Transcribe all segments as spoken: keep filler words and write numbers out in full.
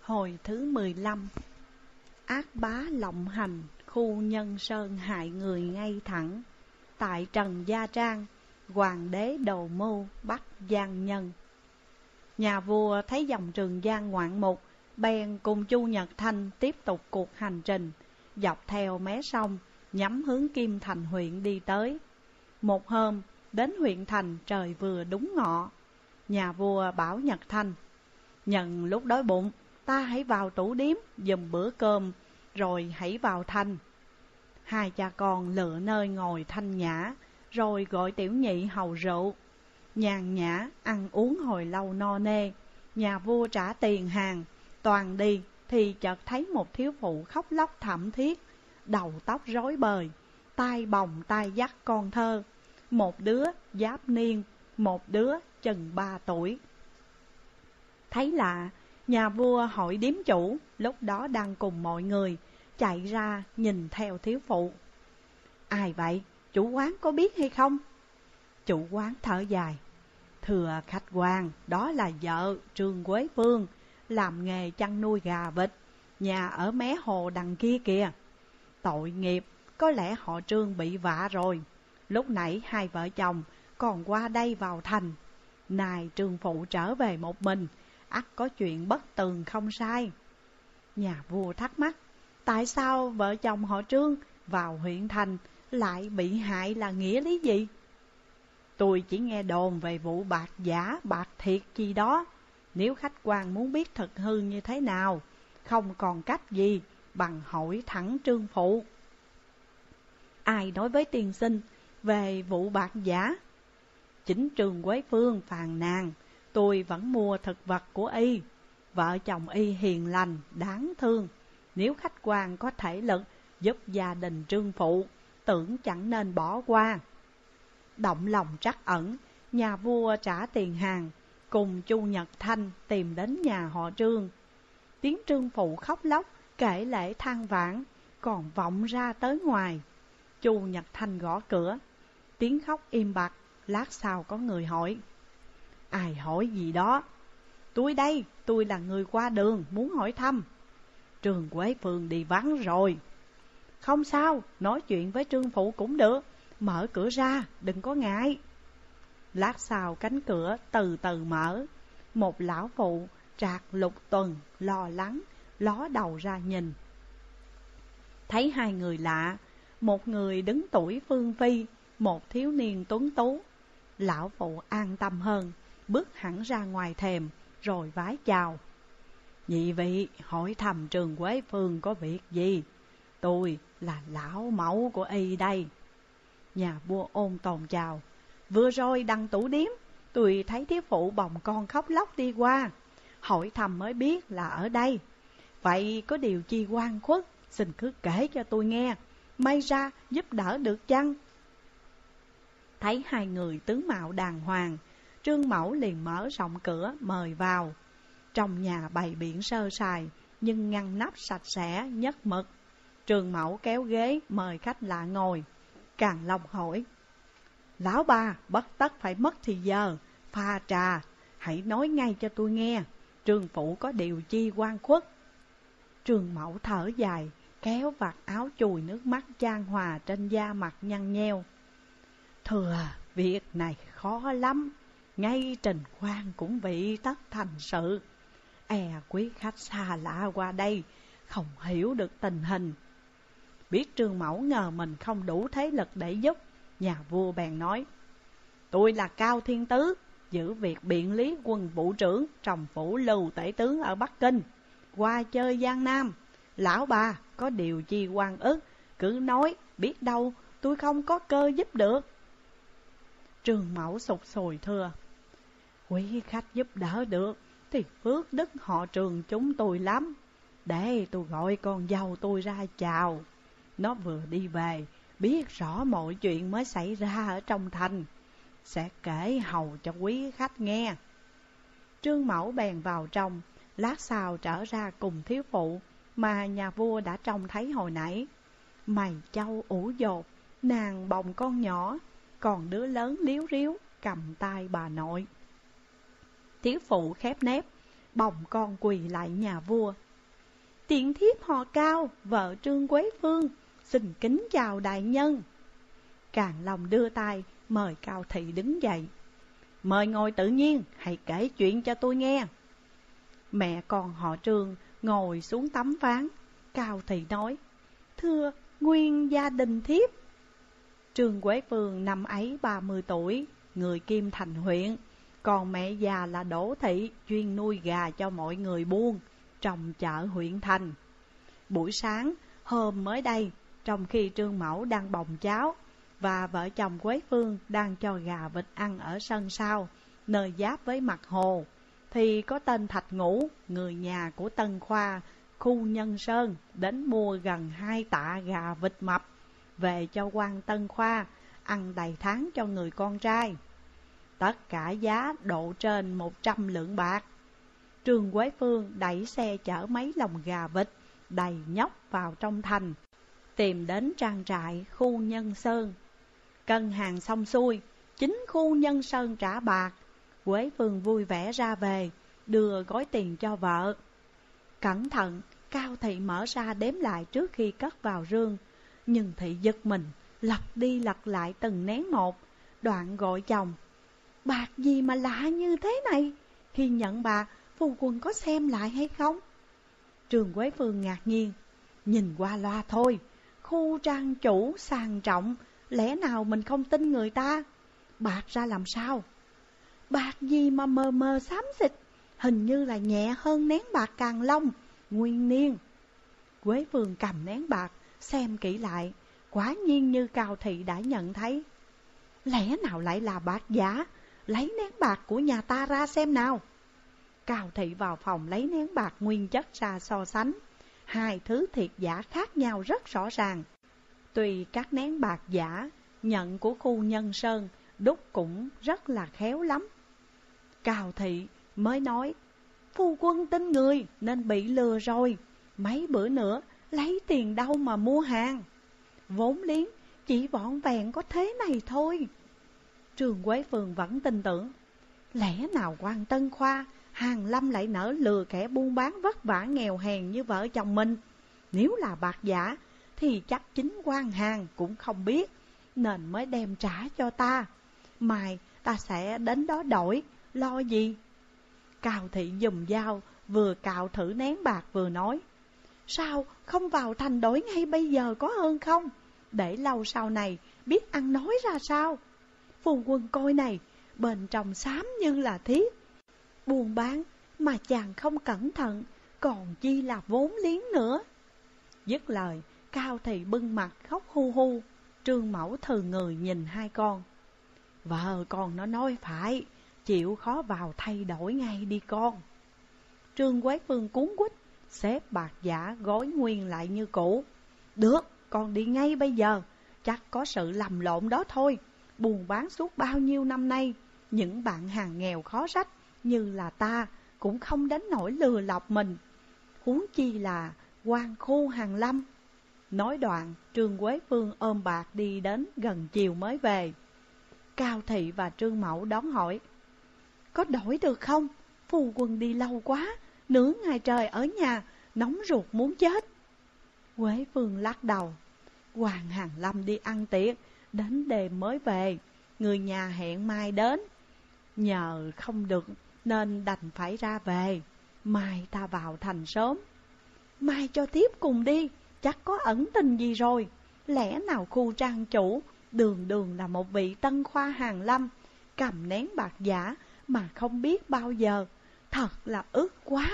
Hồi thứ mười lăm. Ác bá lộng hành, khu nhân sơn hại người ngay thẳng. Tại Trần Gia Trang, hoàng đế đầu mưu bắt gian nhân. Nhà vua thấy dòng Trường Giang ngoạn mục, bèn cùng Chu Nhật Thanh tiếp tục cuộc hành trình, dọc theo mé sông, nhắm hướng Kim Thành huyện đi tới. Một hôm, đến huyện thành trời vừa đúng ngọ. Nhà vua bảo Nhật Thanh: "Nhân lúc đói bụng, ta hãy vào tủ điếm giùm bữa cơm, rồi hãy vào thành." Hai cha con lựa nơi ngồi thanh nhã, rồi gọi tiểu nhị hầu rượu. Nhàn nhã ăn uống hồi lâu no nê, nhà vua trả tiền hàng. Toàn đi thì chợt thấy một thiếu phụ khóc lóc thảm thiết, đầu tóc rối bời, tai bồng tai dắt con thơ. Một đứa giáp niên, một đứa chừng ba tuổi. Thấy lạ, nhà vua hỏi điếm chủ, lúc đó đang cùng mọi người, chạy ra nhìn theo thiếu phụ. "Ai vậy? Chủ quán có biết hay không?" Chủ quán thở dài: "Thưa khách quan, đó là vợ Trương Quế Phương, làm nghề chăn nuôi gà vịt, nhà ở mé hồ đằng kia kìa. Tội nghiệp, có lẽ họ Trương bị vạ rồi. Lúc nãy hai vợ chồng còn qua đây vào thành. Này Trương phụ trở về một mình, ắt có chuyện bất tường không sai." Nhà vua thắc mắc, tại sao vợ chồng họ Trương vào huyện thành lại bị hại là nghĩa lý gì? "Tôi chỉ nghe đồn về vụ bạc giả bạc thiệt chi đó. Nếu khách quan muốn biết thật hư như thế nào, không còn cách gì bằng hỏi thẳng Trương phụ." "Ai nói với tiên sinh về vụ bạc giả?" "Chính Trương Quế Phương phàn nàn, tôi vẫn mua thực vật của y. Vợ chồng y hiền lành, đáng thương. Nếu khách quan có thể lực giúp gia đình Trương phụ, tưởng chẳng nên bỏ qua." Động lòng trắc ẩn, nhà vua trả tiền hàng, cùng Chu Nhật Thanh tìm đến nhà họ Trương. Tiếng Trương phụ khóc lóc, kể lể than vãn, còn vọng ra tới ngoài. Chu Nhật Thanh gõ cửa, tiếng khóc im bặt. Lát sau có người hỏi: "Ai hỏi gì đó?" "Tôi đây, tôi là người qua đường, muốn hỏi thăm." "Trương Quế Phương đi vắng rồi." "Không sao, nói chuyện với Trương phụ cũng được. Mở cửa ra, đừng có ngại." Lát sau cánh cửa từ từ mở. Một lão phụ trạc lục tuần, lo lắng, ló đầu ra nhìn. Thấy hai người lạ, một người đứng tuổi phương phi, một thiếu niên tuấn tú. Lão phụ an tâm hơn, bước hẳn ra ngoài thềm, rồi vái chào: "Nhị vị hỏi thăm Trương Quế Phương có việc gì? Tôi là lão mẫu của y đây." Nhà vua ôn tồn chào: "Vừa rồi đằng tủ điếm, tôi thấy thiếu phụ bồng con khóc lóc đi qua, hỏi thăm mới biết là ở đây. Vậy có điều chi oan khuất, xin cứ kể cho tôi nghe, may ra giúp đỡ được chăng?" Thấy hai người tướng mạo đàng hoàng, Trương mẫu liền mở rộng cửa mời vào. Trong nhà bày biện sơ sài, nhưng ngăn nắp sạch sẽ nhất mực. Trương mẫu kéo ghế mời khách lạ ngồi. Càng Long hỏi: "Lão ba bất tất phải mất thì giờ pha trà, hãy nói ngay cho tôi nghe, Trương phụ có điều chi oan khuất?" Trương mẫu thở dài, kéo vạt áo chùi nước mắt chan hòa trên da mặt nhăn nheo: "Thưa, việc này khó lắm, ngay trình quan cũng bị tất thành sự. E quý khách xa lạ qua đây, không hiểu được tình hình." Biết Trương mẫu ngờ mình không đủ thế lực để giúp, nhà vua bèn nói: "Tôi là Cao Thiên Tứ, giữ việc biện lý quân vụ trưởng trong phủ Lưu Tể tướng ở Bắc Kinh, qua chơi Giang Nam. Lão bà có điều chi oan ức, cứ nói, biết đâu tôi không có cơ giúp được." Trương mẫu sụt sùi thưa: "Quý khách giúp đỡ được thì phước đức họ Trương chúng tôi lắm. Để tôi gọi con dâu tôi ra chào. Nó vừa đi về, biết rõ mọi chuyện mới xảy ra ở trong thành, sẽ kể hầu cho quý khách nghe." Trương mẫu bèn vào trong, lát sau trở ra cùng thiếu phụ mà nhà vua đã trông thấy hồi nãy. Mày châu ủ dột, nàng bồng con nhỏ, còn đứa lớn liếu riếu cầm tay bà nội. Thiếu phụ khép nép, bồng con quỳ lại nhà vua. Tiện thiếp họ Cao, vợ Trương Quế Phương, xin kính chào đại nhân. Càn Long đưa tay mời Cao Thị đứng dậy. Mời ngồi tự nhiên, hãy kể chuyện cho tôi nghe. Mẹ con họ Trương ngồi xuống tấm ván. Cao Thị nói, thưa nguyên gia đình thiếp. Trương Quế Phương năm ấy ba mươi tuổi, người Kim Thành huyện. Còn mẹ già là Đỗ Thị, chuyên nuôi gà cho mọi người buôn trong chợ huyện thành. Buổi sáng hôm mới đây, trong khi Trương Mẫu đang bồng cháo và vợ chồng Quế Phương đang cho gà vịt ăn ở sân sau, nơi giáp với mặt hồ, thì có tên Thạch Ngũ, người nhà của Tân Khoa, khu Nhân Sơn, đến mua gần hai tạ gà vịt mập về cho quan Tân Khoa ăn đầy tháng cho người con trai. Tất cả giá độ trên một trăm lượng bạc. Trương Quế Phương đẩy xe chở mấy lồng gà vịt đầy nhóc vào trong thành, tìm đến trang trại khu Nhân Sơn. Cân hàng xong xuôi, chính khu Nhân Sơn trả bạc. Quế Phương vui vẻ ra về, đưa gói tiền cho vợ. Cẩn thận, Cao Thị mở ra đếm lại trước khi cất vào rương. Nhưng Thị giật mình, lật đi lật lại từng nén một, đoạn gọi chồng. Bạc gì mà lạ như thế này? Khi nhận bạc, phu quân có xem lại hay không? Trương Quế Phương ngạc nhiên, nhìn qua loa thôi. Khu trang chủ sang trọng, lẽ nào mình không tin người ta? Bạc ra làm sao? Bạc gì mà mờ mờ xám xịt, hình như là nhẹ hơn nén bạc Càn Long nguyên niên. Quế Phương cầm nén bạc, xem kỹ lại, quả nhiên như Cao Thị đã nhận thấy. Lẽ nào lại là bạc giả? Lấy nén bạc của nhà ta ra xem nào. Cao Thị vào phòng lấy nén bạc nguyên chất ra so sánh. Hai thứ thiệt giả khác nhau rất rõ ràng. Tuy các nén bạc giả nhận của khu Nhân Sơn đúc cũng rất là khéo lắm. Cao Thị mới nói, phu quân tin người nên bị lừa rồi. Mấy bữa nữa lấy tiền đâu mà mua hàng? Vốn liếng chỉ vỏn vẹn có thế này thôi. Trương Quế Phương vẫn tin tưởng. Lẽ nào quan Tân Khoa, Hàn Lâm lại nỡ lừa kẻ buôn bán vất vả nghèo hèn như vợ chồng mình? Nếu là bạc giả thì chắc chính quan Hàn cũng không biết, nên mới đem trả cho ta. Mai ta sẽ đến đó đổi, lo gì? Cao Thị dùng dao vừa cạo thử nén bạc vừa nói, sao không vào thành đổi ngay bây giờ có hơn không? Để lâu sau này biết ăn nói ra sao. Phu quân coi này, bên trong xám như là thiết. Buôn bán mà chàng không cẩn thận, còn chi là vốn liếng nữa. Dứt lời, Cao Thị bưng mặt khóc hu hu. Trương Mẫu thừ người nhìn hai con. Vợ con nó nói phải, chịu khó vào thay đổi ngay đi con. Trương Quế Phương cuống quýt, xếp bạc giả gói nguyên lại như cũ. Được, con đi ngay bây giờ, chắc có sự lầm lộn đó thôi. Buôn bán suốt bao nhiêu năm nay, những bạn hàng nghèo khó rách như là ta cũng không đến nỗi lừa lọc mình, huống chi là quan khu Hàn Lâm. Nói đoạn, Trương Quế Phương ôm bạc đi đến gần chiều mới về. Cao Thị và Trương Mẫu đón hỏi, có đổi được không? Phu quân đi lâu quá, nửa ngày trời ở nhà, nóng ruột muốn chết. Quế Phương lắc đầu, Hoàng Hàn Lâm đi ăn tiệc, đến đêm mới về, người nhà hẹn mai đến. Nhờ không được nên đành phải ra về, mai ta vào thành sớm. Mai cho tiếp cùng đi, chắc có ẩn tình gì rồi. Lẽ nào khu trang chủ đường đường là một vị Tân Khoa Hàn Lâm, cầm nén bạc giả mà không biết bao giờ, thật là ức quá.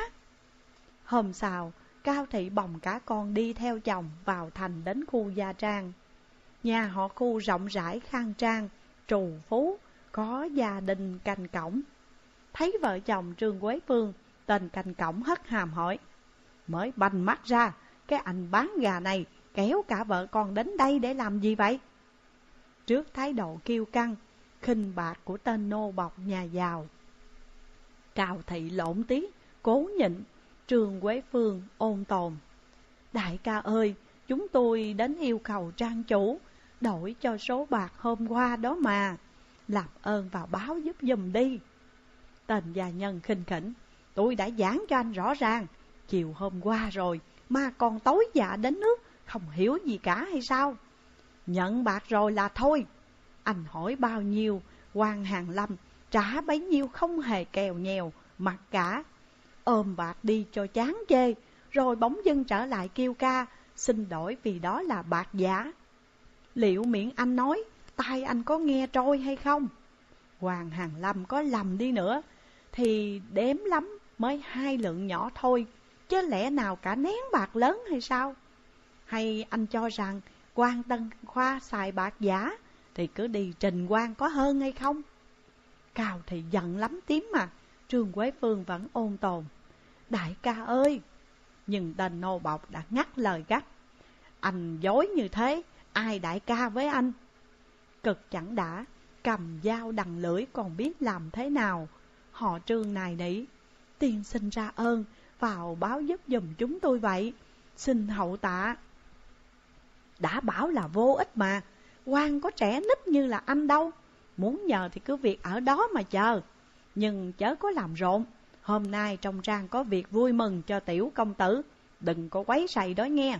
Hôm sau, Cao Thị bồng cả con đi theo chồng vào thành đến khu Gia Trang. Nhà họ khu rộng rãi khang trang, trù phú, có gia đình canh cổng. Thấy vợ chồng Trương Quế Phương, tên canh cổng hất hàm hỏi, mới banh mắt ra, cái anh bán gà này kéo cả vợ con đến đây để làm gì vậy? Trước thái độ kiêu căng, khinh bạc của tên nô bộc nhà giàu, Cao Thị lộn tí, cố nhịn. Trương Quế Phương ôn tồn, đại ca ơi, chúng tôi đến yêu cầu trang chủ đổi cho số bạc hôm qua đó mà, làm ơn vào báo giúp giùm đi. Tên gia nhân khinh khỉnh, Tôi đã giảng cho anh rõ ràng, chiều hôm qua rồi mà còn tối dạ đến nước, không hiểu gì cả hay sao? Nhận bạc rồi là thôi. Anh hỏi bao nhiêu, quan Hàn Lâm trả bấy nhiêu, không hề kèo nhèo, mặc cả. Ôm bạc đi cho chán chê, rồi bỗng dưng trở lại kêu ca, xin đổi vì đó là bạc giả. Liệu miệng anh nói, tai anh có nghe trôi hay không? Hoàng Hàn Lâm có lầm đi nữa, thì đếm lắm mới hai lượng nhỏ thôi, chứ lẽ nào cả nén bạc lớn hay sao? Hay anh cho rằng quan Tân Khoa xài bạc giả, thì cứ đi trình quan có hơn hay không? Cao thì giận lắm tím mà, Trương Quế Phương vẫn ôn tồn. Đại ca ơi! Nhưng tên nô bộc đã ngắt lời gắt. Anh dối như thế, ai đại ca với anh? Cực chẳng đã, cầm dao đằng lưỡi còn biết làm thế nào. Họ Trương này nỉ, tiên sinh ra ơn, vào báo giúp giùm chúng tôi vậy, xin hậu tạ. Đã bảo là vô ích mà, quan có trẻ nít như là anh đâu. Muốn nhờ thì cứ việc ở đó mà chờ, nhưng chớ có làm rộn. Hôm nay trong trang có việc vui mừng cho tiểu công tử, đừng có quấy rầy đó nghe.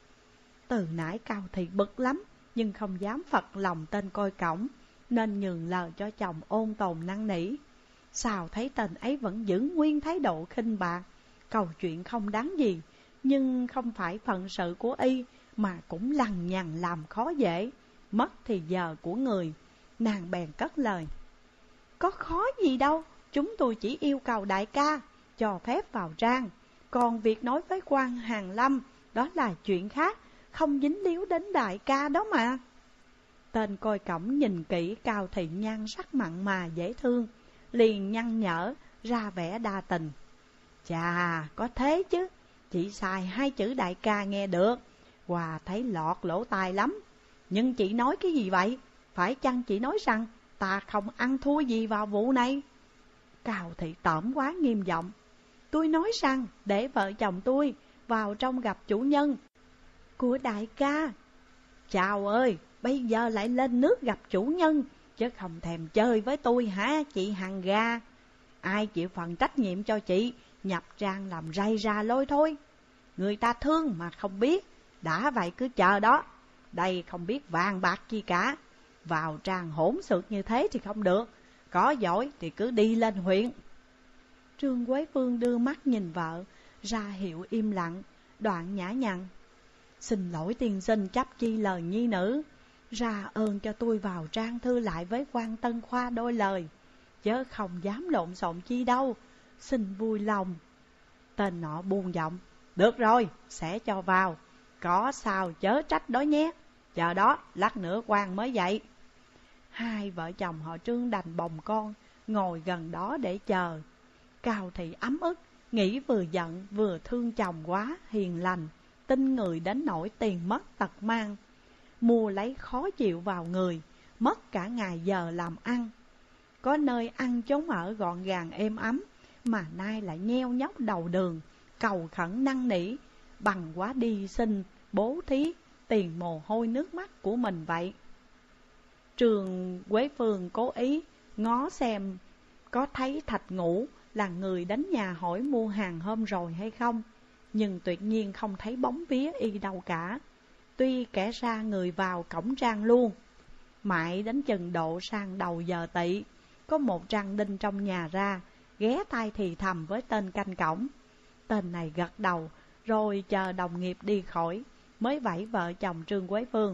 Từ nãy Cao Thị bực lắm, nhưng không dám phật lòng tên coi cổng, nên nhường lời cho chồng ôn tồn năn nỉ. Sao thấy tên ấy vẫn giữ nguyên thái độ khinh bạc, cầu chuyện không đáng gì, nhưng không phải phận sự của y, mà cũng lằng nhằng làm khó dễ, mất thì giờ của người. Nàng bèn cất lời. Có khó gì đâu, chúng tôi chỉ yêu cầu đại ca cho phép vào trang. Còn việc nói với quan Hàn Lâm, đó là chuyện khác, không dính líu đến đại ca đó mà. Tên coi cổng nhìn kỹ Cao Thị nhan sắc mặn mà dễ thương, liền nhăn nhở ra vẻ đa tình. Chà, có thế chứ, chị xài hai chữ đại ca nghe được, Hòa thấy lọt lỗ tai lắm. Nhưng chị nói cái gì vậy? Phải chăng chị nói rằng ta không ăn thua gì vào vụ này? Cao Thị tởm quá nghiêm giọng. Tôi nói rằng để vợ chồng tôi vào trong gặp chủ nhân của đại ca. Chào ơi, bây giờ lại lên nước gặp chủ nhân, chứ không thèm chơi với tôi hả chị hàng ga? Ai chịu phần trách nhiệm cho chị nhập trang làm ray ra lôi thôi? Người ta thương mà không biết, đã vậy cứ chờ đó. Đây không biết vàng bạc chi cả, vào trang hỗn xược như thế thì không được. Có giỏi thì cứ đi lên huyện. Trương Quế Phương đưa mắt nhìn vợ, ra hiệu im lặng, đoạn nhã nhặn. Xin lỗi tiên sinh chấp chi lời nhi nữ, ra ơn cho tôi vào trang thư lại với quan Tân Khoa đôi lời, chớ không dám lộn xộn chi đâu, xin vui lòng. Tên nọ buông giọng. Được rồi, sẽ cho vào, có sao chớ trách đó nhé. Chờ đó, lát nữa quan mới dậy. Hai vợ chồng họ Trương đành bồng con, ngồi gần đó để chờ. Cao Thị ấm ức, nghĩ vừa giận vừa thương chồng quá hiền lành, tin người đến nỗi tiền mất tật mang, mua lấy khó chịu vào người, mất cả ngày giờ làm ăn. Có nơi ăn chốn ở gọn gàng êm ấm, mà nay lại nheo nhóc đầu đường, cầu khẩn năn nỉ, bằng quá đi xin, bố thí, tiền mồ hôi nước mắt của mình vậy. Trương Quế Phương cố ý ngó xem có thấy Thạch Ngũ là người đến nhà hỏi mua hàng hôm rồi hay không, nhưng tuyệt nhiên không thấy bóng vía y đâu cả. Tuy kẻ ra người vào cổng trang luôn. Mãi đến chừng độ sang đầu giờ tỵ, có một trang đinh trong nhà ra, ghé tai thì thầm với tên canh cổng. Tên này gật đầu, rồi chờ đồng nghiệp đi khỏi, mới vẫy vợ chồng Trương Quế Phương.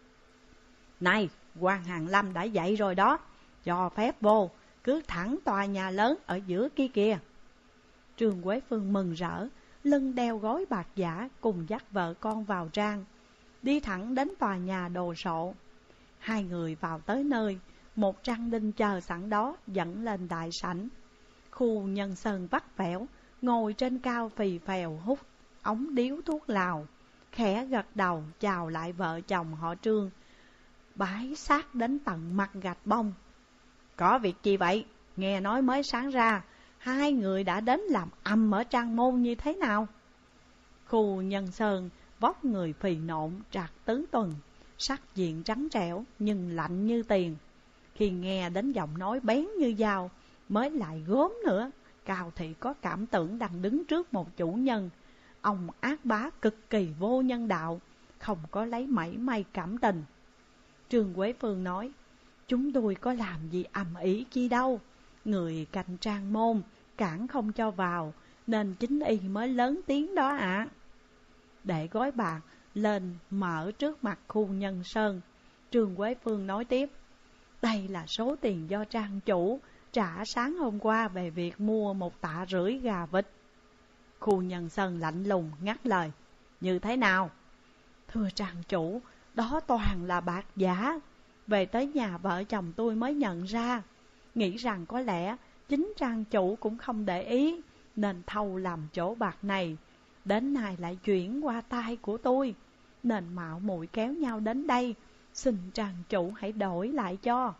Này, quan Hàn Lâm đã dậy rồi đó, cho phép vô, cứ thẳng tòa nhà lớn ở giữa kia kìa. Trương Quế Phương mừng rỡ, lưng đeo gói bạc giả, cùng dắt vợ con vào trang, đi thẳng đến tòa nhà đồ sộ. Hai người vào tới nơi, một trang đinh chờ sẵn đó dẫn lên đại sảnh. Khu nhân sơn vắt vẻo, ngồi trên cao phì phèo hút ống điếu thuốc lào, khẽ gật đầu chào lại vợ chồng họ Trương, bái sát đến tận mặt gạch bông. Có việc gì vậy? Nghe nói mới sáng ra, hai người đã đến làm ầm ở trang môn như thế nào? Khu nhân sơn vóc người phì nộn trạc tứ tuần, sắc diện trắng trẻo nhưng lạnh như tiền. Khi nghe đến giọng nói bén như dao, mới lại gốm nữa, Cao Thị có cảm tưởng đang đứng trước một chủ nhân. Ông ác bá cực kỳ vô nhân đạo, không có lấy mảy may cảm tình. Trương Quế Phương nói, chúng tôi có làm gì ầm ĩ chi đâu. Người canh Trang môn cản không cho vào, nên chính y mới lớn tiếng đó ạ. À. Để gói bạc lên mở trước mặt khu nhân Sơn, Trương Quế Phương nói tiếp, đây là số tiền do trang chủ trả sáng hôm qua về việc mua một tạ rưỡi gà vịt. Khu nhân Sơn lạnh lùng ngắt lời, như thế nào? Thưa trang chủ, đó toàn là bạc giả. Về tới nhà vợ chồng tôi mới nhận ra, nghĩ rằng có lẽ chính trang chủ cũng không để ý, nên thâu làm chỗ bạc này. Đến nay lại chuyển qua tay của tôi, nên mạo muội kéo nhau đến đây, xin trang chủ hãy đổi lại cho.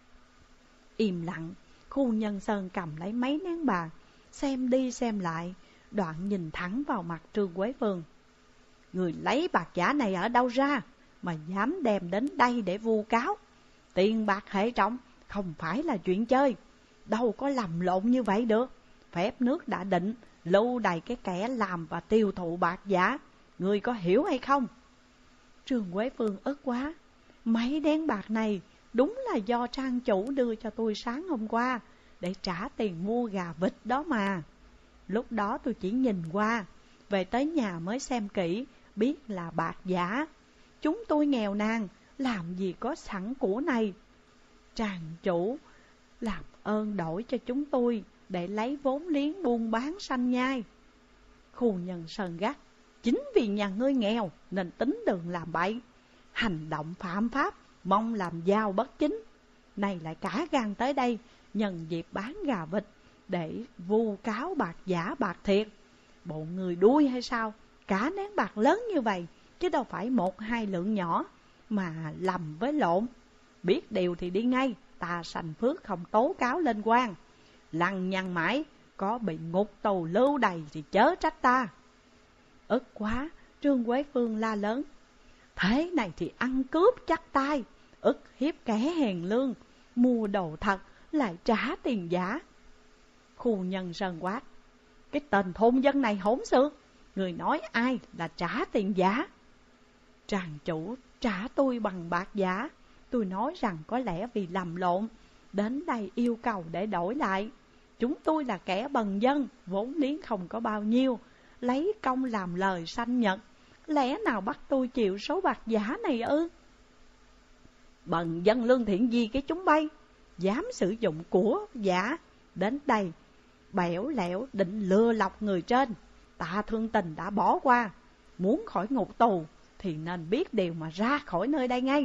Im lặng, khu nhân Sơn cầm lấy mấy nén bạc, xem đi xem lại, đoạn nhìn thẳng vào mặt Trương Quế Phương. Người lấy bạc giả này ở đâu ra mà dám đem đến đây để vu cáo? Tiền bạc hệ trọng không phải là chuyện chơi, đâu có lầm lộn như vậy được. Phép nước đã định lưu đày cái kẻ làm và tiêu thụ bạc giả, người có hiểu hay không? Trương Quế Phương ức quá, mấy nén bạc này đúng là do trang chủ đưa cho tôi sáng hôm qua để trả tiền mua gà vịt đó mà. Lúc đó tôi chỉ nhìn qua, về tới nhà mới xem kỹ, biết là bạc giả. Chúng tôi nghèo nàn, làm gì có sẵn của này. Trang chủ làm ơn đổi cho chúng tôi để lấy vốn liếng buôn bán sanh nhai. Khu nhân Sơn gắt, chính vì nhà ngươi nghèo nên tính đường làm bậy, hành động phạm pháp, mong làm giàu bất chính. Này lại cả gan tới đây nhân dịp bán gà vịt để vu cáo bạc giả bạc thiệt. Bộ người đuôi hay sao? Cả nén bạc lớn như vậy, chứ đâu phải một hai lượng nhỏ mà lầm với lộn. Biết điều thì đi ngay, ta sành phước không tố cáo lên quan. Lằng nhằng mãi, có bị ngục tù lưu đày thì chớ trách ta. Ức quá, Trương Quế Phương la lớn, thế này thì ăn cướp chắc tay, ức hiếp kẻ hèn lương, mua đồ thật lại trả tiền giả. Khu nhân Sơn quát, cái tên thôn dân này hỗn xược, người nói ai là trả tiền giả? Tràng chủ trả tôi bằng bạc giả, tôi nói rằng có lẽ vì lầm lộn, đến đây yêu cầu để đổi lại. Chúng tôi là kẻ bần dân, vốn liếng không có bao nhiêu, lấy công làm lời sanh nhật, lẽ nào bắt tôi chịu số bạc giả này ư? Bần dân lương thiện gì cái chúng bay, dám sử dụng của giả đến đây bẻo lẽo định lừa lọc người trên. Tạ thương tình đã bỏ qua, muốn khỏi ngục tù thì nên biết điều mà ra khỏi nơi đây ngay.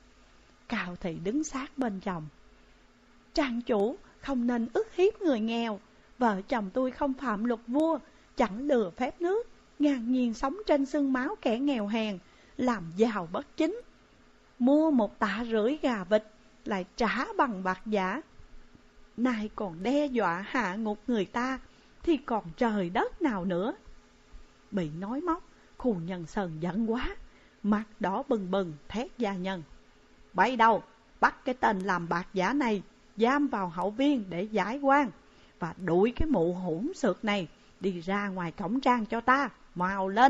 Cao Thị đứng sát bên chồng, trang chủ không nên ức hiếp người nghèo. Vợ chồng tôi không phạm luật vua, chẳng lừa phép nước, ngang nhiên sống trên xương máu kẻ nghèo hèn, làm giàu bất chính. Mua một tạ rưỡi gà vịt lại trả bằng bạc giả, nay còn đe dọa hạ ngục người ta thì còn trời đất nào nữa. Bị nói móc, khu nhân Sơn giận quá, mặt đỏ bừng bừng thét gia nhân, bay đâu, bắt cái tên làm bạc giả này giam vào hậu viên để giải oan, và đuổi cái mụ hỗn xược này đi ra ngoài cổng trang cho ta, mau lên.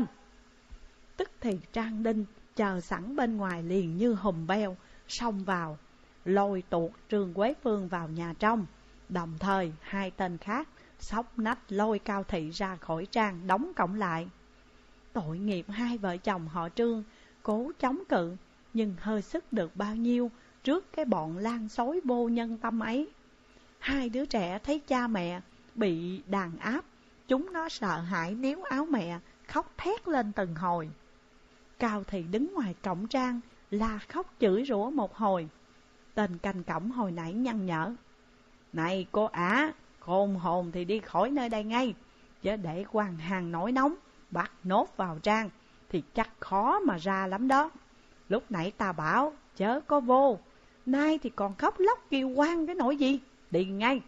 Tức thì Trang Đinh chờ sẵn bên ngoài liền như hùm beo xông vào, lôi tuột Trương Quế Phương vào nhà trong. Đồng thời hai tên khác xốc nách lôi Cao Thị ra khỏi trang, đóng cổng lại. Tội nghiệp hai vợ chồng họ Trương cố chống cự, nhưng hơi sức được bao nhiêu trước cái bọn lan xối vô nhân tâm ấy. Hai đứa trẻ thấy cha mẹ bị đàn áp, chúng nó sợ hãi níu áo mẹ, khóc thét lên từng hồi. Cao Thị đứng ngoài cổng trang, la khóc chửi rủa một hồi. Tên canh cổng hồi nãy nhăn nhở, này cô ả, khôn hồn thì đi khỏi nơi đây ngay, chứ để quan hàng nổi nóng bắt nốt vào trang thì chắc khó mà ra lắm đó. Lúc nãy ta bảo chớ có vô, nay thì còn khóc lóc kêu oan cái nỗi gì, đi ngay.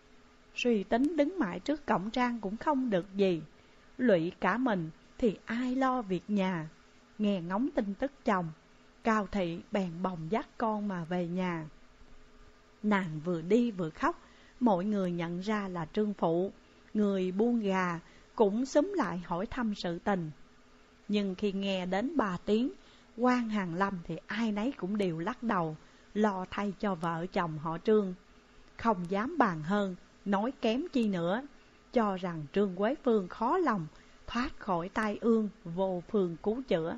Suy tính đứng mãi trước cổng trang cũng không được gì, lụy cả mình thì ai lo việc nhà. Nghe ngóng tin tức chồng, Cao Thị bèn bồng dắt con mà về nhà. Nàng vừa đi vừa khóc, mọi người nhận ra là Trương Phụ. người buôn gà cũng xúm lại hỏi thăm sự tình. Nhưng khi nghe đến ba tiếng quan Hàn Lâm thì ai nấy cũng đều lắc đầu, lo thay cho vợ chồng họ Trương. Không dám bàn hơn, nói kém chi nữa, cho rằng Trương Quế Phương khó lòng thoát khỏi tai ương vô phương cứu chữa.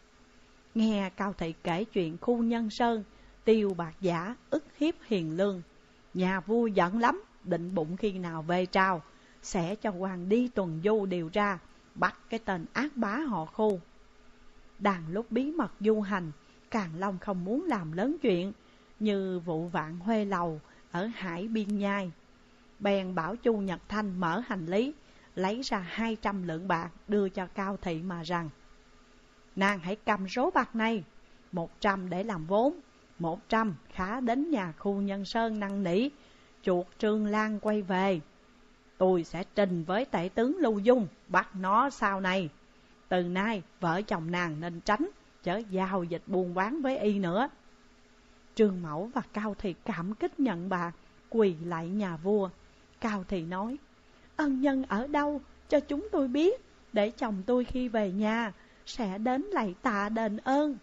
Nghe Cao Thị kể chuyện khu Nhân Sơn, Tiêu Bạc Giả ức hiếp Hiền Lương, nhà vua giận lắm, định bụng khi nào về trao sẽ cho quan đi tuần du điều tra, bắt cái tên ác bá họ Khu. Đang lúc bí mật du hành, Càn Long không muốn làm lớn chuyện như vụ Vạn Huê Lầu ở Hải Biên Nhai. Bèn bảo Chu Nhật Thanh mở hành lý, lấy ra hai trăm lượng bạc đưa cho Cao Thị mà rằng: nàng hãy cầm số bạc này, một trăm để làm vốn, một trăm khá đến nhà khu Nhân Sơn năn nỉ chuột Trương Lan quay về. Tôi sẽ trình với tể tướng Lưu Dung bắt nó sau này. Từ nay vợ chồng nàng nên tránh chớ giao dịch buôn bán với y nữa. Trương Mẫu và Cao Thị cảm kích nhận bạc, quỳ lại nhà vua. Cao Thị nói: ân nhân ở đâu cho chúng tôi biết, để chồng tôi khi về nhà sẽ đến lạy tạ đền ơn.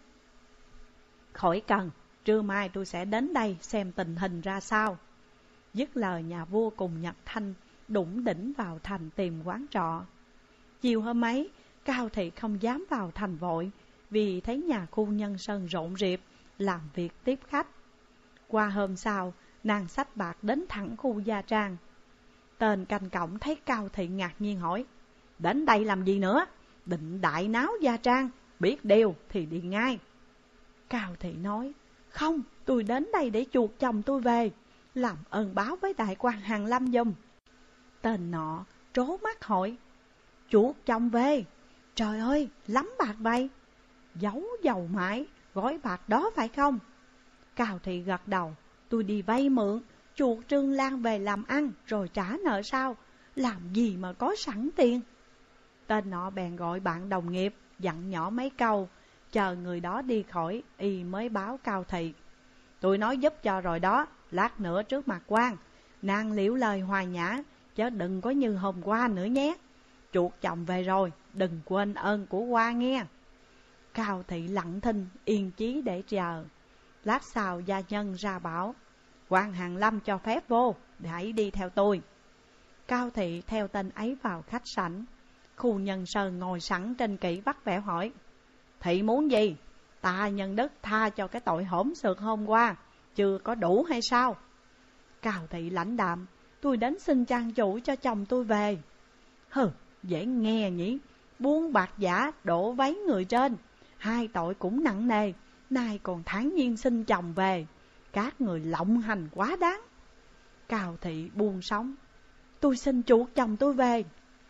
Khỏi cần, trưa mai tôi sẽ đến đây xem tình hình ra sao. Dứt lời, nhà vua cùng Nhật Thanh đủng đỉnh vào thành tìm quán trọ. Chiều hôm ấy, Cao Thị không dám vào thành vội, vì thấy nhà khu Nhân Sơn rộn rịp làm việc tiếp khách. Qua hôm sau, nàng xách bạc đến thẳng khu Gia Trang. Tên canh cổng thấy Cao Thị ngạc nhiên hỏi: đến đây làm gì nữa? Định đại náo Gia Trang, biết điều thì đi ngay. Cao Thị nói: không, tôi đến đây để chuộc chồng tôi về, làm ơn báo với đại quan Hàn Lâm giùm. Tên nọ trố mắt hỏi: chuộc chồng về? Trời ơi, lắm bạc vậy. Giấu dầu mãi, gói bạc đó phải không? Cao Thị gật đầu: tôi đi vay mượn, chuộc Trương Lan về làm ăn rồi trả nợ sau, làm gì mà có sẵn tiền. Tên nọ bèn gọi bạn đồng nghiệp, dặn nhỏ mấy câu, chờ người đó đi khỏi, y mới báo Cao Thị: tôi nói giúp cho rồi đó, lát nữa trước mặt quan, nàng liễu lời hòa nhã, chứ đừng có như hôm qua nữa nhé. Chuộc chồng về rồi, đừng quên ơn của qua nghe. Cao Thị lặng thinh, yên chí để chờ. Lát sau gia nhân ra bảo: quan Hàn Lâm cho phép vô, hãy đi theo tôi. Cao Thị theo tên ấy vào khách sảnh. Khu Nhân Sơn ngồi sẵn trên kỷ vắt vẻo hỏi: thị muốn gì? Ta nhân đức tha cho cái tội hỗn xược hôm qua, chưa có đủ hay sao? Cao Thị lãnh đạm: tôi đến xin trang chủ cho chồng tôi về. Hừ, dễ nghe nhỉ, buôn bạc giả đổ váy người trên, hai tội cũng nặng nề, nay còn thản nhiên xin chồng về, các người lộng hành quá đáng. Cao Thị buông sóng: tôi xin chuộc chồng tôi về.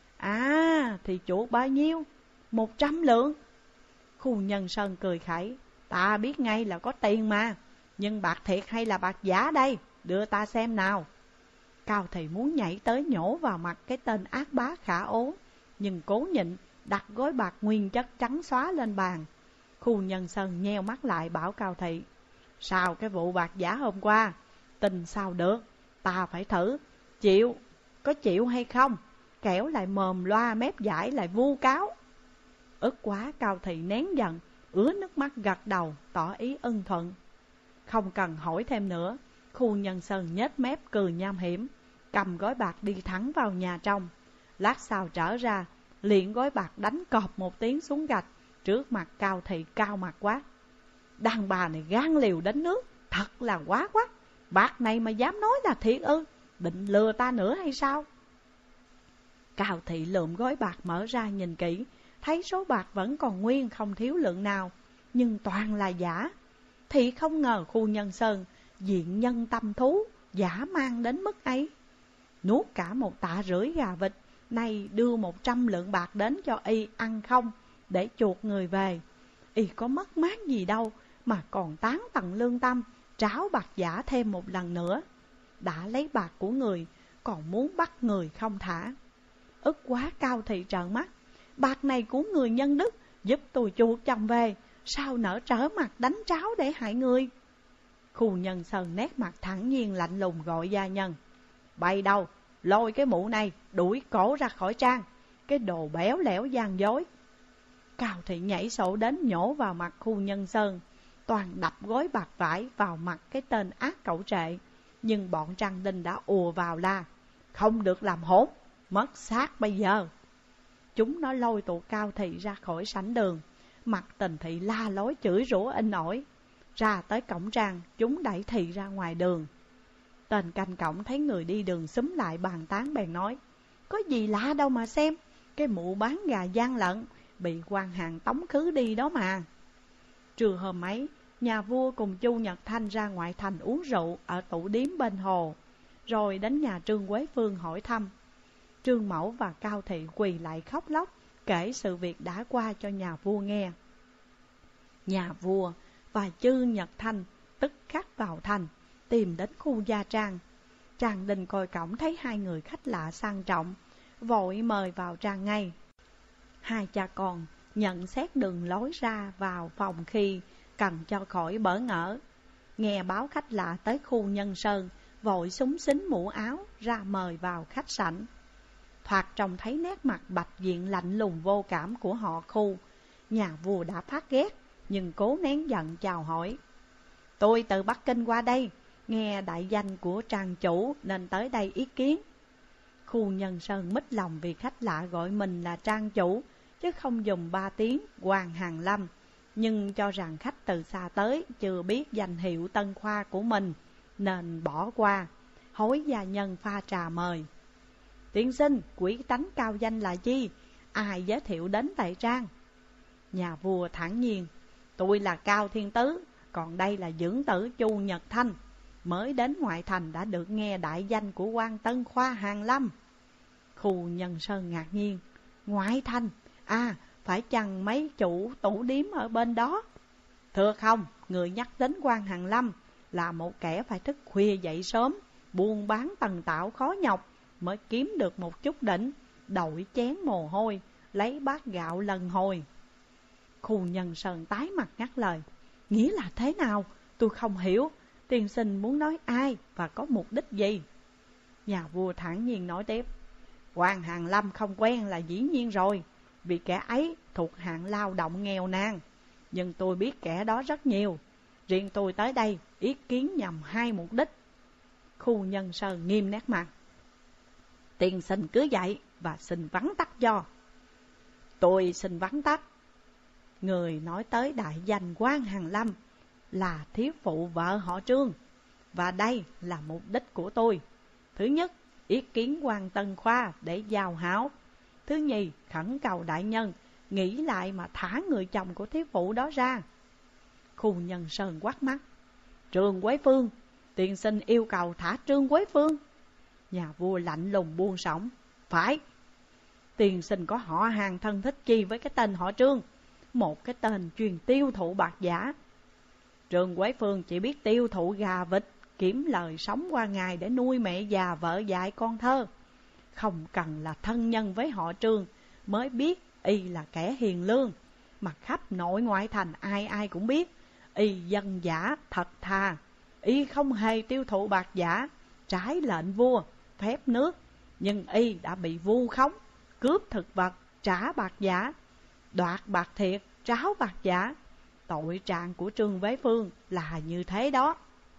À, thì chuộc bao nhiêu? Một trăm lượng. Khu Nhân Sơn cười khẩy: ta biết ngay là có tiền mà, nhưng bạc thiệt hay là bạc giả đây? Đưa ta xem nào. Cao Thị muốn nhảy tới nhổ vào mặt cái tên ác bá khả ố, nhưng cố nhịn, đặt gói bạc nguyên chất trắng xóa lên bàn. Khu Nhân Sơn nheo mắt lại bảo Cao Thị: sao cái vụ bạc giả hôm qua? Tình sao được, ta phải thử, chịu, có chịu hay không? Kẻo lại mồm loa mép giải lại vu cáo. Ức quá, Cao Thị nén giận, ứa nước mắt gật đầu, tỏ ý ưng thuận. Không cần hỏi thêm nữa, Khu Nhân Sơn nhếch mép cười nham hiểm, cầm gói bạc đi thẳng vào nhà trong. Lát sau trở ra, liền gói bạc đánh cọp một tiếng xuống gạch, trước mặt Cao Thị cao mặt quát: đàn bà này gan liều đến nước, thật là quá quắc. Bạc này mà dám nói là thiệt ư? Định lừa ta nữa hay sao? Cao Thị lượm gói bạc mở ra nhìn kỹ, thấy số bạc vẫn còn nguyên, không thiếu lượng nào, nhưng toàn là giả. Thị không ngờ Khu Nhân Sơn diện nhân tâm thú, giả mang đến mức ấy. Nuốt cả một tạ rưỡi gà vịt, nay đưa một trăm lượng bạc đến cho y ăn không, để chuộc người về. Y có mất mát gì đâu, mà còn tán tận lương tâm, tráo bạc giả thêm một lần nữa. Đã lấy bạc của người, còn muốn bắt người không thả. Ức quá, Cao Thị trợn mắt: bạc này của người nhân đức, giúp tôi chuộc chồng về, sao nỡ trở mặt đánh tráo để hại người? Khu Nhân Sơn nét mặt thẳng nhiên lạnh lùng gọi gia nhân: bay đâu, lôi cái mụ này đuổi cổ ra khỏi trang, cái đồ béo lẻo gian dối. Cao Thị nhảy sổ đến nhổ vào mặt Khu Nhân Sơn, toàn đập gói bạc vải vào mặt cái tên ác cẩu trệ. Nhưng bọn Trang Đinh đã ùa vào la: không được làm hỗn, mất xác bây giờ. Chúng nó lôi tụ Cao Thị ra khỏi sảnh đường. Mặt Tình Thị la lối chửi rủa in ỏi. Ra tới cổng trang, chúng đẩy Thị ra ngoài đường. Tên canh cổng thấy người đi đường xúm lại bàn tán bèn nói: có gì lạ đâu mà xem, cái mụ bán gà gian lận bị quan hàng tống khứ đi đó mà. Trưa hôm ấy, nhà vua cùng Chu Nhật Thanh ra ngoại thành uống rượu ở tủ điếm bên hồ, rồi đến nhà Trương Quế Phương hỏi thăm. Trương Mẫu và Cao Thị quỳ lại khóc lóc, kể sự việc đã qua cho nhà vua nghe. Nhà vua và Chư Nhật Thanh tức khắc vào thành, tìm đến khu gia trang. Trang Đình coi cổng thấy hai người khách lạ sang trọng, vội mời vào trang ngay. Hai cha con nhận xét đường lối ra vào phòng khi cần cho khỏi bỡ ngỡ. Nghe báo khách lạ tới khu Nhân Sơn, vội xúng xính mũ áo ra mời vào khách sảnh. Thoạt trông thấy nét mặt bạch diện lạnh lùng vô cảm của họ Khu, nhà vua đã phát ghét, nhưng cố nén giận chào hỏi: tôi từ Bắc Kinh qua đây, nghe đại danh của trang chủ nên tới đây ý kiến. Khu Nhân Sơn mít lòng vì khách lạ gọi mình là trang chủ, chứ không dùng ba tiếng Hoàng Hàng Lâm, nhưng cho rằng khách từ xa tới chưa biết danh hiệu Tân Khoa của mình nên bỏ qua, hối gia nhân pha trà mời. Tiên sinh, quý tánh cao danh là chi? Ai giới thiệu đến tại trang? Nhà vua thản nhiên: tôi là Cao Thiên Tứ, còn đây là dưỡng tử Chu Nhật Thanh, mới đến ngoại thành đã được nghe đại danh của quan Tân Khoa Hàng Lâm. Khu Nhân Sơn ngạc nhiên: ngoại thành? À, phải chăng mấy chủ tủ điếm ở bên đó? Thưa không, người nhắc đến quan Hàng Lâm là một kẻ phải thức khuya dậy sớm, buôn bán tần tạo khó nhọc mới kiếm được một chút đỉnh, đội chén mồ hôi, lấy bát gạo lần hồi. Khu Nhân Sơn tái mặt ngắt lời: nghĩa là thế nào? Tôi không hiểu, tiên sinh muốn nói ai và có mục đích gì? Nhà vua thản nhiên nói tiếp: quan Hàng Lâm không quen là dĩ nhiên rồi, vì kẻ ấy thuộc hạng lao động nghèo nàn. Nhưng tôi biết kẻ đó rất nhiều. Riêng tôi tới đây ý kiến nhằm hai mục đích. Khu Nhân Sơn nghiêm nét mặt: tiên sinh cứ dậy và xin vắn tắt do. Tôi xin vắn tắt. Người nói tới đại danh quan Hàng Lâm là thiếu phụ vợ họ Trương, và đây là mục đích của tôi. Thứ nhất, ý kiến quan Tân Khoa để giao hảo. Thứ nhì, khẩn cầu đại nhân nghĩ lại mà thả người chồng của thiếu phụ đó ra. Khu Nhân Sơn quát mắt: Trương Quế Phương, tiên sinh yêu cầu thả Trương Quế Phương? Nhà vua lạnh lùng buông sõng: phải. Tiên sinh có họ hàng thân thích chi với cái tên họ Trương, một cái tên chuyên tiêu thụ bạc giả. Trương Quế Phương chỉ biết tiêu thụ gà vịt, kiếm lời sống qua ngày để nuôi mẹ già vợ dại con thơ. Không cần là thân nhân với họ Trương mới biết y là kẻ hiền lương, mà khắp nội ngoại thành ai ai cũng biết y dân giả thật thà. Y không hề tiêu thụ bạc giả, trái lệnh vua, phép nước, nhưng y đã bị vu khống, cướp thực vật, trả bạc giả, đoạt bạc thiệt, tráo bạc giả. Tội trạng của Trương Quế Phương là như thế đó.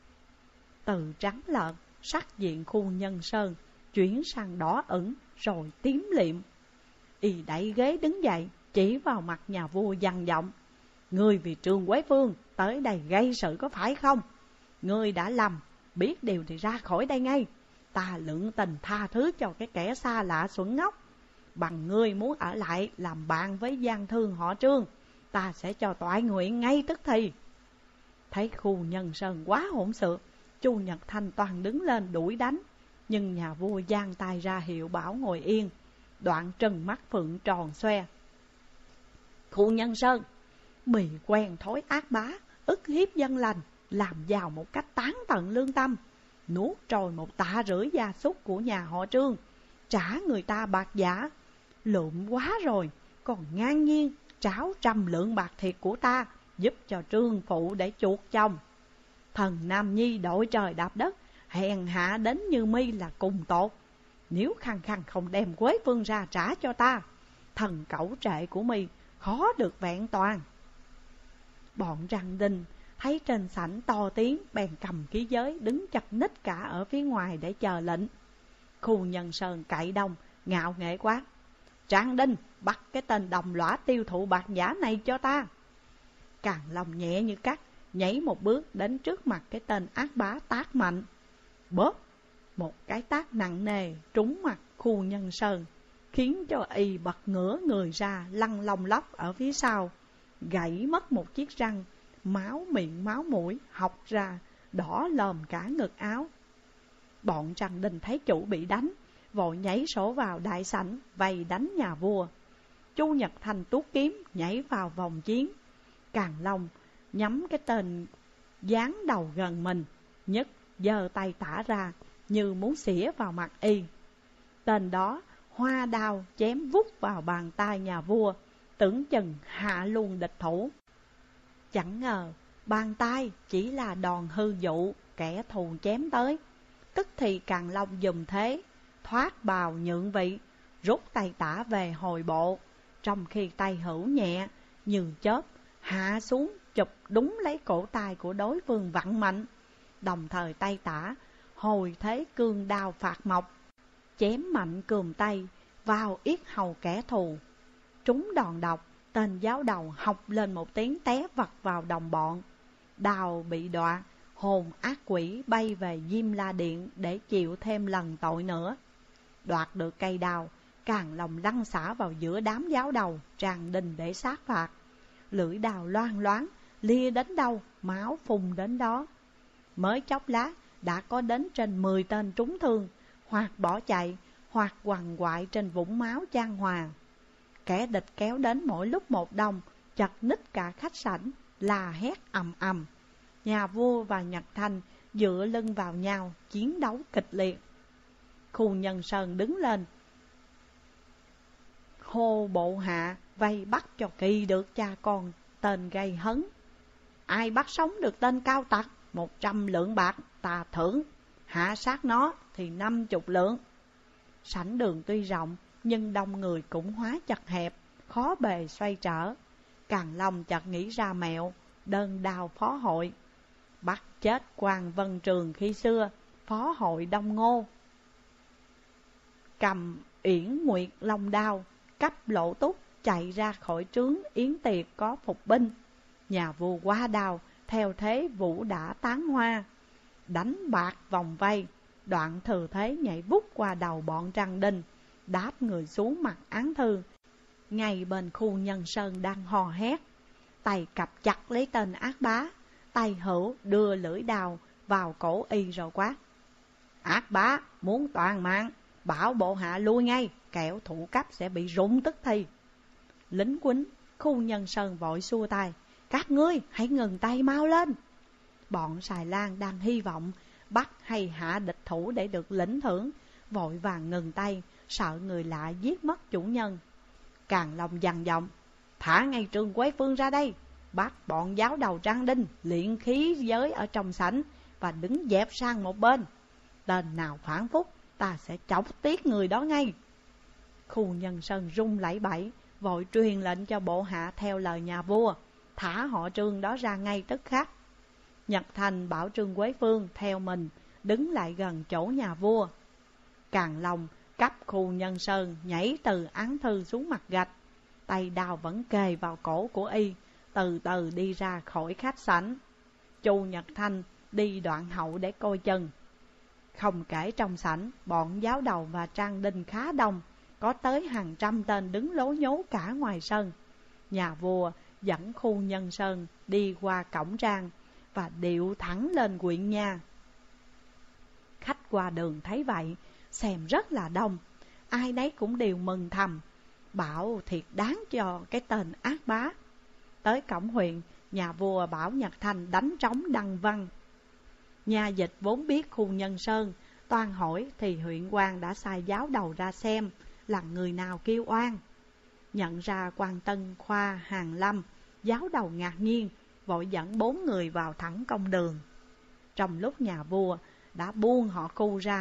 Từ trắng lợn, sắc diện Khu Nhân Sơn chuyển sang đỏ ửng rồi tím liệm. Y đẩy ghế đứng dậy, chỉ vào mặt nhà vua dằn giọng: ngươi vì Trương Quế Phương tới đây gây sự có phải không? Ngươi đã lầm, biết điều thì ra khỏi đây ngay. Ta lượng tình tha thứ cho cái kẻ xa lạ xuẩn ngốc. Bằng ngươi muốn ở lại làm bạn với gian thương họ Trương, ta sẽ cho toại nguyện ngay tức thì. Thấy Khu Nhân Sơn quá hỗn xược, Chu Nhật Thanh toàn đứng lên đuổi đánh, nhưng nhà vua giang tay ra hiệu bảo ngồi yên, đoạn trừng mắt phượng tròn xoe: Khu Nhân Sơn, mì quen thói ác bá, ức hiếp dân lành, làm giàu một cách tán tận lương tâm, nuốt trôi một tạ rưỡi gia súc của nhà họ Trương, trả người ta bạc giả, lượm quá rồi, còn ngang nhiên tráo trăm lượng bạc thiệt của ta, giúp cho Trương phụ để chuộc chồng. Thần Nam Nhi đội trời đạp đất, hèn hạ đến như mi là cùng tột. Nếu khăng khăng không đem Quế Phương ra trả cho ta, thần cẩu trệ của mi khó được vẹn toàn. Bọn Răng Đinh thấy trên sảnh to tiếng, bèn cầm ký giới đứng chật ních cả ở phía ngoài để chờ lệnh. Khu Nhân Sơn cậy đông, ngạo nghễ quát: Răng Đinh, bắt cái tên đồng lõa tiêu thụ bạc giả này cho ta. Càng Long nhẹ như cắt, nhảy một bước đến trước mặt cái tên ác bá tát mạnh. Bóp, một cái tát nặng nề trúng mặt Khu Nhân Sơn, khiến cho y bật ngửa người ra, lăn lông lóc ở phía sau, gãy mất một chiếc răng, máu miệng máu mũi học ra, đỏ lòm cả ngực áo. Bọn Răng Đinh thấy chủ bị đánh, vội nhảy sổ vào đại sảnh vây đánh nhà vua. Chu Nhật Thành tuốt kiếm nhảy vào vòng chiến. Càng Long nhắm cái tên dán đầu gần mình, nhất giơ tay tả ra như muốn xỉa vào mặt y. Tên đó hoa đao chém vút vào bàn tay nhà vua, tưởng chừng hạ luôn địch thủ. Chẳng ngờ bàn tay chỉ là đòn hư dụ kẻ thù chém tới. Tức thì Càng Long dùng thế thoát bào nhượng vị, rút tay tả về hồi bộ, trong khi tay hữu nhẹ như chớp hạ xuống chụp đúng lấy cổ tay của đối phương vặn mạnh. Đồng thời tay tả hồi thế cương đao phạt mộc, chém mạnh cườm tay vào yết hầu kẻ thù. Trúng đòn độc, tên giáo đầu học lên một tiếng té vật vào đồng bọn. Đào bị đoạt, hồn ác quỷ bay về Diêm La Điện để chịu thêm lần tội nữa. Đoạt được cây đào, Càng Long lăn xả vào giữa đám giáo đầu Răng Đinh để sát phạt. Lưỡi đào loang loáng, lia đến đâu máu phun đến đó. Mới chốc lát đã có đến trên mười tên trúng thương, hoặc bỏ chạy, hoặc quằn quại trên vũng máu chan hòa. Kẻ địch kéo đến mỗi lúc một đông, chật ních cả khách sảnh, la hét ầm ầm. Nhà vua và Nhật Thanh dựa lưng vào nhau, chiến đấu kịch liệt. Khu Nhân Sơn đứng lên, hô bộ hạ vây bắt cho kỳ được cha con tên gây hấn. Ai bắt sống được tên cao tặc, một trăm lượng bạc ta thưởng, hạ sát nó thì năm chục lượng. Sảnh đường tuy rộng, nhưng đông người cũng hóa chật hẹp, khó bề xoay trở. Càng Long chợt nghĩ ra mẹo, đơn đao phó hội, bắt chết Quan Vân Trường khi xưa, phó hội Đông Ngô. Cầm Uyển Nguyệt Long đao, cấp Lộ Túc chạy ra khỏi trướng yến tiệc có phục binh. Nhà vua qua đao, theo thế vũ đã tán hoa, đánh bạc vòng vây, đoạn thừa thế nhảy vút qua đầu bọn Răng Đinh, đáp người xuống mặt án thư. Ngay bên Khu Nhân Sơn đang hò hét, tay cặp chặt lấy tên ác bá, tay hữu đưa lưỡi đao vào cổ y rồi quát: Ác bá muốn toàn mạng, bảo bộ hạ lui ngay, kẻo thủ cấp sẽ bị rụng tức thì. Lính quýnh Khu Nhân Sơn vội xua tay: Các ngươi hãy ngừng tay mau lên. Bọn Xài Lan đang hy vọng bắt hay hạ địch thủ để được lĩnh thưởng, vội vàng ngừng tay, sợ người lạ giết mất chủ nhân. Càng Long dằn giọng: Thả ngay Trương Quế Phương ra đây, bắt bọn giáo đầu Răng Đinh luyện khí giới ở trong sảnh và đứng dẹp sang một bên. Tên nào phản phúc, ta sẽ chọc tiết người đó ngay. Khu Nhân Sơn rung lẩy bẩy, vội truyền lệnh cho bộ hạ theo lời nhà vua, thả họ Trương đó ra ngay tức khắc. Nhật Thành bảo Trương Quế Phương theo mình, đứng lại gần chỗ nhà vua. Càng Long cấp Khu Nhân Sơn nhảy từ án thư xuống mặt gạch, tay đao vẫn kề vào cổ của y, từ từ đi ra khỏi khách sảnh. Chu Nhật Thanh đi đoạn hậu để coi chừng. Không kể trong sảnh, bọn giáo đầu và Răng Đinh khá đông, có tới hàng trăm tên đứng lố nhố cả ngoài sân. Nhà vua dẫn Khu Nhân Sơn đi qua cổng Trang và điệu thẳng lên huyện nha. Khách qua đường thấy vậy, xem rất là đông, ai nấy cũng đều mừng thầm, bảo thiệt đáng cho cái tên ác bá. Tới cổng huyện, nhà vua bảo Nhật Thành đánh trống đăng văn. Nhà dịch vốn biết Khu Nhân Sơn toan hỏi, thì huyện quan đã sai giáo đầu ra xem là người nào kêu oan. Nhận ra quan Tân Khoa Hàn Lâm, giáo đầu ngạc nhiên, vội dẫn bốn người vào thẳng công đường. Trong lúc nhà vua đã buông họ Khu ra,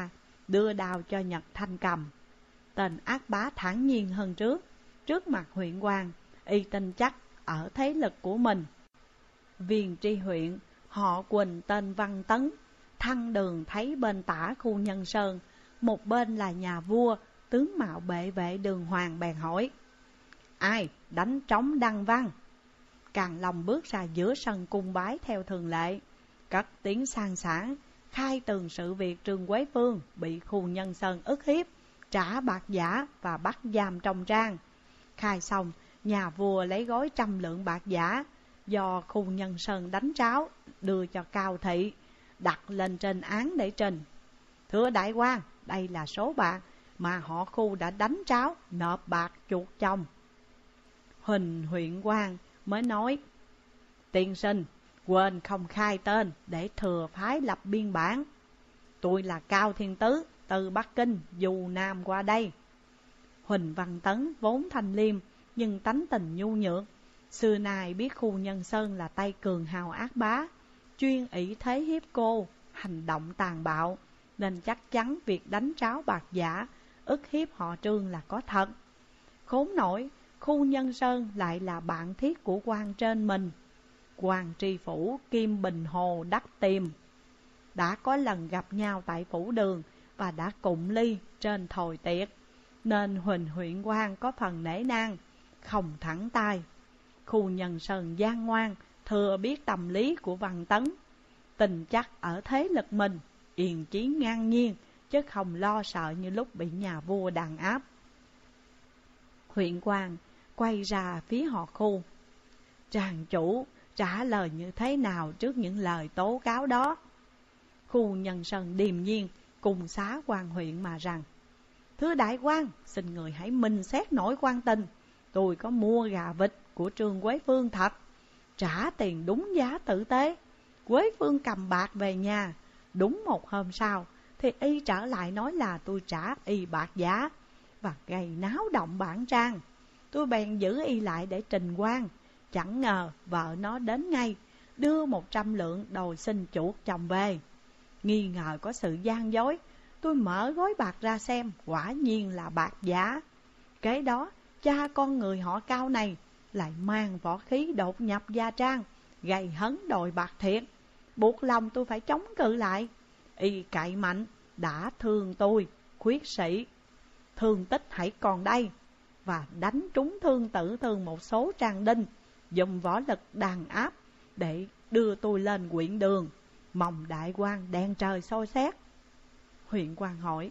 đưa đao cho Nhật Thanh cầm. Tên ác bá thản nhiên hơn trước. Trước mặt huyện quan, y tin chắc ở thế lực của mình. Viên tri huyện họ Quỳnh tên Văn Tấn, thăng đường thấy bên tả khu Nhân Sơn, một bên là nhà vua, tướng mạo bệ vệ Đường Hoàng bèn hỏi: ai đánh trống đăng văn? Càn Long bước ra giữa sân cung bái theo thường lệ, cất tiếng sang sảng, khai tường sự việc Trương Quế Phương bị khu Nhân Sơn ức hiếp, trả bạc giả và bắt giam trong trang. Khai xong, nhà vua lấy gói trăm lượng bạc giả do khu Nhân Sơn đánh tráo đưa cho Cao Thị, đặt lên trên án để trình. Thưa đại quan, đây là số bạc mà họ khu đã đánh tráo, nộp bạc chuộc chồng. Huỳnh huyện quan mới nói: tiên sinh quên không khai tên để thừa phái lập biên bản. Tôi là Cao Thiên Tứ, từ Bắc Kinh dù Nam qua đây. Huỳnh Văn Tấn vốn thanh liêm nhưng tánh tình nhu nhược, xưa nay biết khu Nhân Sơn là tay cường hào ác bá, chuyên ỷ thế hiếp cô, hành động tàn bạo, nên chắc chắn việc đánh tráo bạc giả, ức hiếp họ Trương là có thật. Khốn nổi, khu Nhân Sơn lại là bạn thiết của quan trên mình. Quan tri phủ Kim Bình Hồ Đắc Tiềm đã có lần gặp nhau tại phủ đường và đã cụng ly trên thồi tiệc, nên Huỳnh huyện quan có phần nể nang, không thẳng tay. Khu Nhân Sơn gian ngoan, thừa biết tâm lý của Văn Tấn, tình chắc ở thế lực mình, yên chí ngang nhiên, chứ không lo sợ như lúc bị nhà vua đàn áp. Huyện quan quay ra phía họ khu: tràng chủ trả lời như thế nào trước những lời tố cáo đó? Khu Nhân Sơn điềm nhiên cùng xá quan huyện mà rằng: thưa đại quan, xin người hãy minh xét nổi quan tình. Tôi có mua gà vịt của Trương Quế Phương thật, trả tiền đúng giá tử tế. Quế Phương cầm bạc về nhà, đúng một hôm sau thì y trở lại nói là tôi trả y bạc giả và gây náo động bản trang. Tôi bèn giữ y lại để trình quan. Chẳng ngờ vợ nó đến ngay, đưa một trăm lượng đòi xin chuộc chồng về. Nghi ngờ có sự gian dối, tôi mở gói bạc ra xem, quả nhiên là bạc giả. Kế đó cha con người họ Cao này lại mang võ khí đột nhập gia trang, gây hấn đòi bạc thiệt, buộc lòng tôi phải chống cự lại. Y cậy mạnh, đã thương tôi, khuyết sĩ, thương tích hãy còn đây, và đánh trúng thương tử thương một số trang đinh, dùng võ lực đàn áp để đưa tôi lên huyện đường, mong đại quan đèn trời soi xét. Huyện quan hỏi: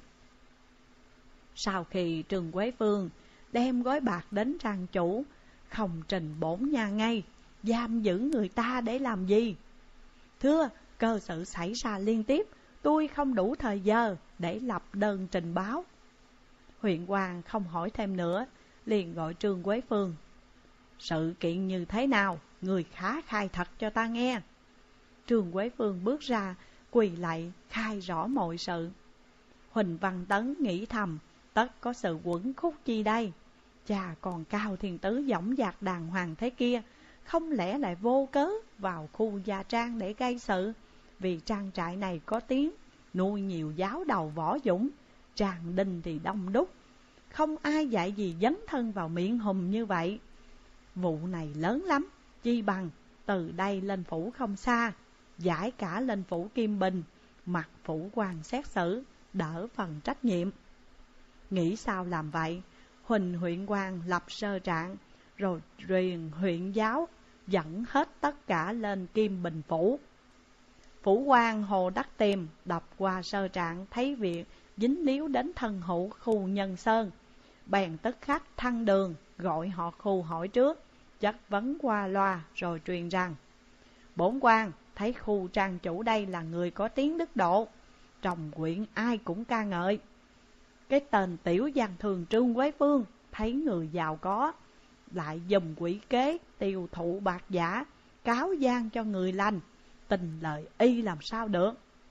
sau khi Trương Quế Phương đem gói bạc đến trang chủ, không trình bổn nhà ngay, giam giữ người ta để làm gì? Thưa, cơ sự xảy ra liên tiếp, tôi không đủ thời giờ để lập đơn trình báo. Huyện quan không hỏi thêm nữa, liền gọi Trương Quế Phương: sự kiện như thế nào, người khá khai thật cho ta nghe. Trương Quế Phương bước ra, quỳ lạy khai rõ mọi sự. Huỳnh Văn Tấn nghĩ thầm, tất có sự quẩn khúc chi đây. Cha còn Cao Thiên Tứ dõng dạc đàng hoàng thế kia, không lẽ lại vô cớ vào khu gia trang để gây sự? Vì trang trại này có tiếng, nuôi nhiều giáo đầu võ dũng, tràng đinh thì đông đúc, không ai dạy gì dấn thân vào miệng hùm như vậy. Vụ này lớn lắm, chi bằng từ đây lên phủ không xa, giải cả lên phủ Kim Bình, mặc phủ quan xét xử, đỡ phần trách nhiệm. Nghĩ sao làm vậy? Huỳnh huyện quan lập sơ trạng, rồi truyền huyện giáo dẫn hết tất cả lên Kim Bình phủ. Phủ quan Hồ Đắc Tiềm đọc qua sơ trạng, thấy việc dính líu đến thân hữu khu Nhân Sơn, bèn tức khắc thăng đường, gọi họ khu hỏi trước, chất vấn qua loa rồi truyền rằng: bổn quan thấy khu trang chủ đây là người có tiếng đức độ, trong huyện ai cũng ca ngợi. Cái tên tiểu gian thường Trương Quế Phương thấy người giàu có, lại dùng quỷ kế tiêu thụ bạc giả, cáo gian cho người lành, tình lời y làm sao được.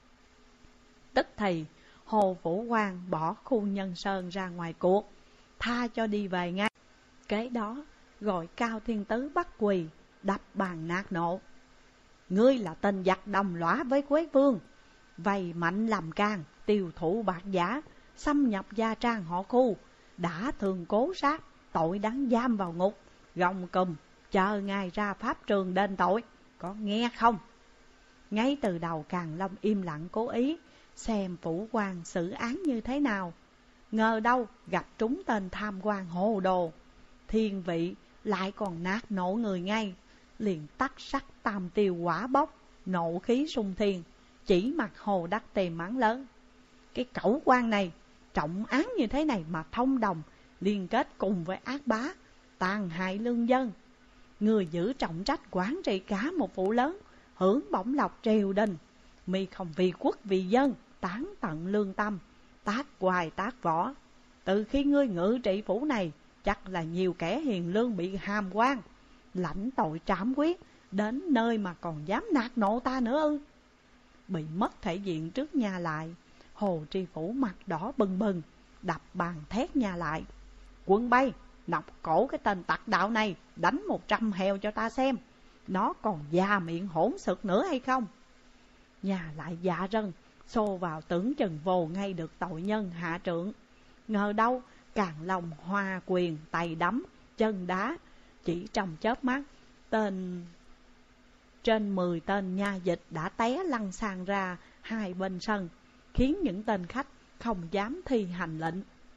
Tức thì Hồ Phủ Quan bỏ khu Nhân Sơn ra ngoài cuộc, tha cho đi về ngay. Kế đó gọi Cao Thiên Tứ bắt quỳ, đập bàn nạt nộ: ngươi là tên giặc đồng lõa với Quế Vương, vây mạnh làm can, tiêu thụ bạc giả, xâm nhập gia trang họ Khu, đã thường cố sát, tội đáng giam vào ngục, gông cùm, chờ ngài ra pháp trường đền tội, có nghe không? Ngay từ đầu Càn Long im lặng cố ý, xem phủ quan xử án như thế nào. Ngờ đâu gặp trúng tên tham quan hồ đồ, thiên vị lại còn nạt nộ người ngay, liền tắt sắc tam tiêu quả bốc, nộ khí sung thiên, chỉ mặt Hồ Đắc Tiềm mắng lớn: cái cẩu quan này, trọng án như thế này mà thông đồng, liên kết cùng với ác bá, tàn hại lương dân. Người giữ trọng trách quản trị cả một phủ lớn, hưởng bổng lộc triều đình, mi không vì quốc vì dân, tán tận lương tâm, tác hoài tác võ. Từ khi ngươi ngự trị phủ này, chắc là nhiều kẻ hiền lương bị hàm quan, lãnh tội trảm quyết, đến nơi mà còn dám nạt nộ ta nữa ư? Bị mất thể diện trước nhà lại, Hồ Tri Phủ mặt đỏ bừng bừng, đập bàn thét nhà lại: Quân Bay, nọc cổ cái tên tặc đạo này, đánh một trăm heo cho ta xem, nó còn già miệng hỗn xược nữa hay không? Nhà lại dạ rân, xô vào tưởng chừng vồ ngay được tội nhân hạ trượng. Ngờ đâu Càn Long hoa quyền tay đấm, chân đá, chỉ trong chớp mắt, tên trên mười tên nha dịch đã té lăn sang ra hai bên sân, khiến những tên khách không dám thi hành lệnh.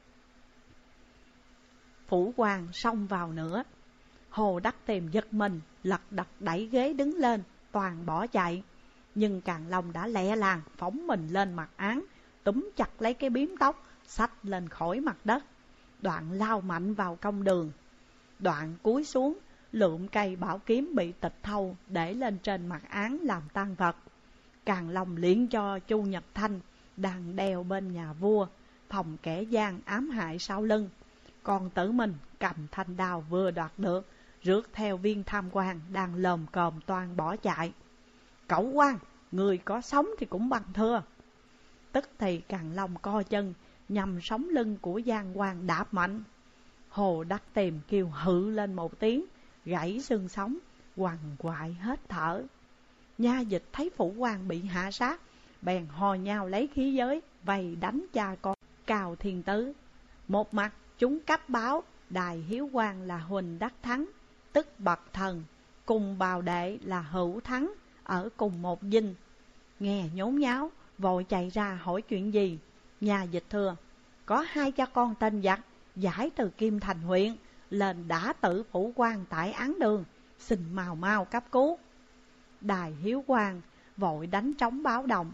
Phủ quan xông vào nữa, Hồ Đắc Tiềm giật mình, lật đật đẩy ghế đứng lên, toàn bỏ chạy. Nhưng Càn Long đã lẹ làng phóng mình lên mặt án, túm chặt lấy cái bím tóc, xách lên khỏi mặt đất. Đoạn lao mạnh vào công đường. Đoạn cúi xuống, lượm cây bảo kiếm bị tịch thâu để lên trên mặt án làm tang vật. Càn Long liễn cho Chu Nhật Thanh đang đeo bên nhà vua, phòng kẻ gian ám hại sau lưng. Còn tự mình cầm thanh đao vừa đoạt được, rước theo viên tham quan đang lồm cồm toan bỏ chạy. Cẩu quan, người có sống thì cũng bằng thưa. Tức thì Càn Long co chân, nhằm sống lưng của gian quan đạp mạnh. Hồ Đắc Tiềm kêu hự lên một tiếng, gãy xương sống, quằn quại hết thở. Nha dịch thấy phủ quan bị hạ sát, bèn hò nhau lấy khí giới, vây đánh cha con Cao Thiên Tứ. Một mặt chúng cấp báo Đài Hiếu Quang là Huỳnh Đắc Thắng, tức bậc thần, cùng bào đệ là Hữu Thắng, ở cùng một dinh. Nghe nhốn nháo, vội chạy ra hỏi chuyện gì. Nhà dịch thưa: có hai cha con tên giặc giải từ Kim Thành huyện lên đã tử phủ quan tại án đường, xin mau mau cấp cứu. Đài Hiếu Quang vội đánh trống báo động.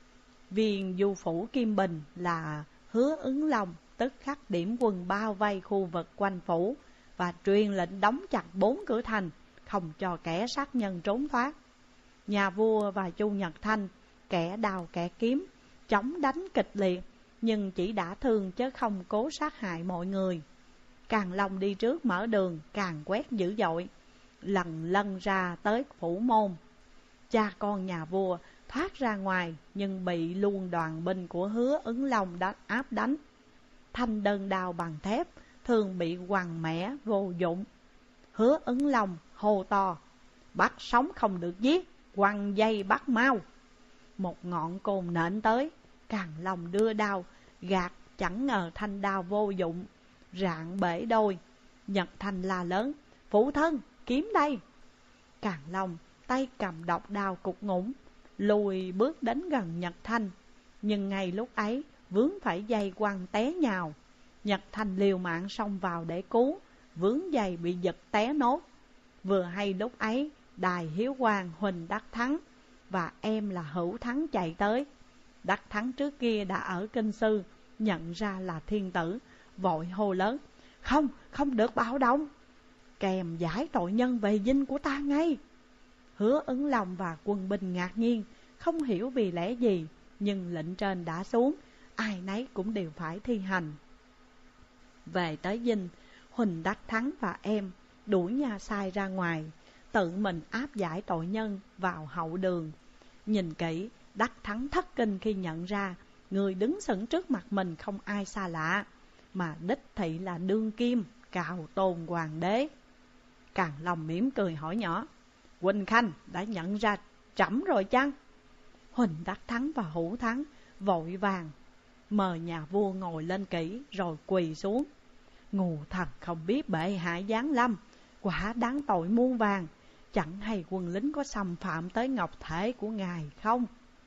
Viên du phủ Kim Bình là Hứa Ứng Long tức khắc điểm quân bao vây khu vực quanh phủ và truyền lệnh đóng chặt bốn cửa thành, không cho kẻ sát nhân trốn thoát. Nhà vua và Chu Nhật Thanh, kẻ đào kẻ kiếm, chống đánh kịch liệt, nhưng chỉ đã thương chứ không cố sát hại mọi người. Càn Long đi trước mở đường, càn quét dữ dội, lần lân ra tới phủ môn. Cha con nhà vua thoát ra ngoài, nhưng bị luôn đoàn binh của Hứa Ứng Long đã áp đánh. Thanh đơn đao bằng thép, thường bị quằn mẻ vô dụng. Hứa Ứng Long hô to: bắt sống không được giết, quằn dây bắt mau. Một ngọn côn nện tới, Càn Long đưa đao gạt, chẳng ngờ thanh đao vô dụng, rạn bể đôi. Nhật Thanh la lớn: phụ thân, kiếm đây. Càn Long tay cầm độc đao cục ngủng, lùi bước đến gần Nhật Thanh, nhưng ngay lúc ấy vướng phải dây quăng té nhào. Nhật Thanh liều mạng xông vào để cứu, vướng dây bị giật té nốt. Vừa hay lúc ấy Đài Hiếu Quang, Huỳnh Đắc Thắng và em là Hữu Thắng chạy tới. Đắc Thắng trước kia đã ở Kinh Sư, nhận ra là thiên tử, vội hô lớn: không, không được bạo động, kèm giải tội nhân về dinh của ta ngay. Hứa Ứng Long và quân binh ngạc nhiên, không hiểu vì lẽ gì, nhưng lệnh trên đã xuống, ai nấy cũng đều phải thi hành. Về tới dinh, Huỳnh Đắc Thắng và em đuổi nha sai ra ngoài, tự mình áp giải tội nhân vào hậu đường. Nhìn kỹ, Đắc Thắng thất kinh khi nhận ra người đứng sững trước mặt mình không ai xa lạ, mà đích thị là đương kim Cào Tôn Hoàng đế. Càn Long mỉm cười hỏi nhỏ: Huỳnh Khanh đã nhận ra trẫm rồi chăng? Huỳnh Đắc Thắng và Hữu Thắng vội vàng mời nhà vua ngồi lên kỹ rồi quỳ xuống. Ngu thần không biết bệ hạ giáng lâm, quả đáng tội muôn vàn, chẳng hay quân lính có xâm phạm tới ngọc thể của ngài không?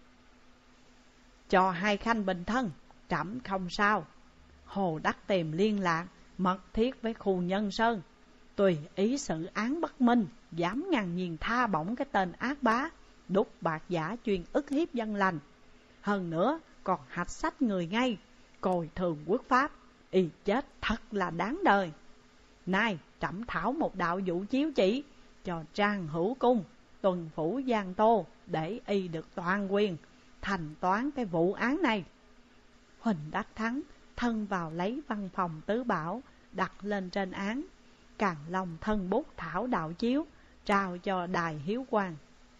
Cho hai khanh bình thân, trẫm không sao. Hồ Đắc Tiềm liên lạc mật thiết với khu Nhân Sơn, tùy ý sự án bất minh, dám ngang nhiên tha bổng cái tên ác bá, đúc bạc giả chuyên ức hiếp dân lành. Hơn nữa còn hạch sách người ngay, coi thường quốc pháp, y chết thật là đáng đời. Nay trẫm thảo một đạo vũ chiếu chỉ cho Trang Hữu Cung, tuần phủ Giang Tô, để y được toàn quyền thành toán cái vụ án này. Huỳnh Đắc Thắng thân vào lấy văn phòng tứ bảo, đặt lên trên án. Càn Long thân bút thảo đạo chiếu, trao cho đài hiếu quan.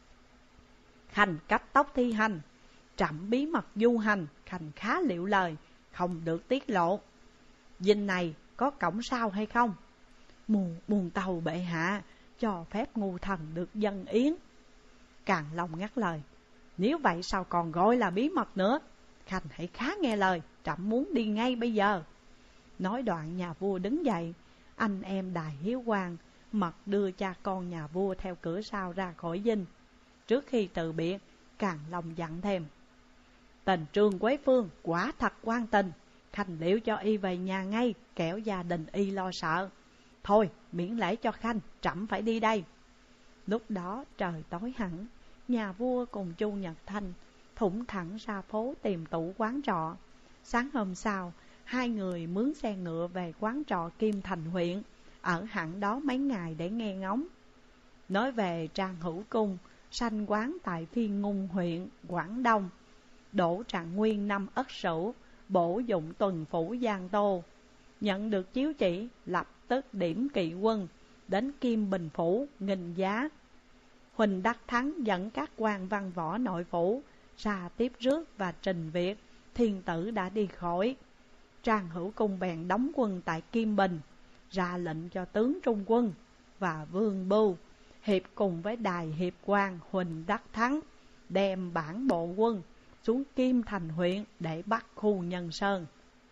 Khanh cấp tốc thi hành, trẫm bí mật du hành, khanh khá liệu lời, không được tiết lộ. Dinh này có cổng sao hay không? Muôn, muôn tàu bệ hạ, cho phép ngu thần được dân yến. Càn Long ngắt lời, nếu vậy sao còn gọi là bí mật nữa? Khanh hãy khá nghe lời, trẫm muốn đi ngay bây giờ. Nói đoạn nhà vua đứng dậy, anh em đài hiếu quan mật đưa cha con nhà vua theo cửa sau ra khỏi dinh. Trước khi từ biệt, Càn Long dặn thêm, tình Trương Quế Phương quả thật quan tình, khanh liễu cho y về nhà ngay, kẻo gia đình y lo sợ. Thôi miễn lễ cho khanh, trẫm phải đi đây. Lúc đó trời tối hẳn, nhà vua cùng Chu Nhật Thanh thủng thẳng ra phố tìm tủ quán trọ. Sáng hôm sau, hai người mướn xe ngựa về quán trọ Kim Thành huyện, ở hẳn đó mấy ngày để nghe ngóng. Nói về Trang Hữu Cung, sanh quán tại Phiên Ngung huyện, Quảng Đông. Đỗ Trạng Nguyên năm Ất Sửu, bổ dụng tuần phủ Giang Tô. Nhận được chiếu chỉ, lập tức điểm kỵ quân đến Kim Bình Phủ, nghinh giá. Huỳnh Đắc Thắng dẫn các quan văn võ nội phủ ra tiếp rước và trình việc, thiên tử đã đi khỏi. Trang Hữu Cung bèn đóng quân tại Kim Bình, ra lệnh cho tướng trung quân và Vương Bưu hiệp cùng với đài hiệp quan Huỳnh Đắc Thắng đem bản bộ quân xuống Kim Thành huyện để bắt khu Nhân Sơn.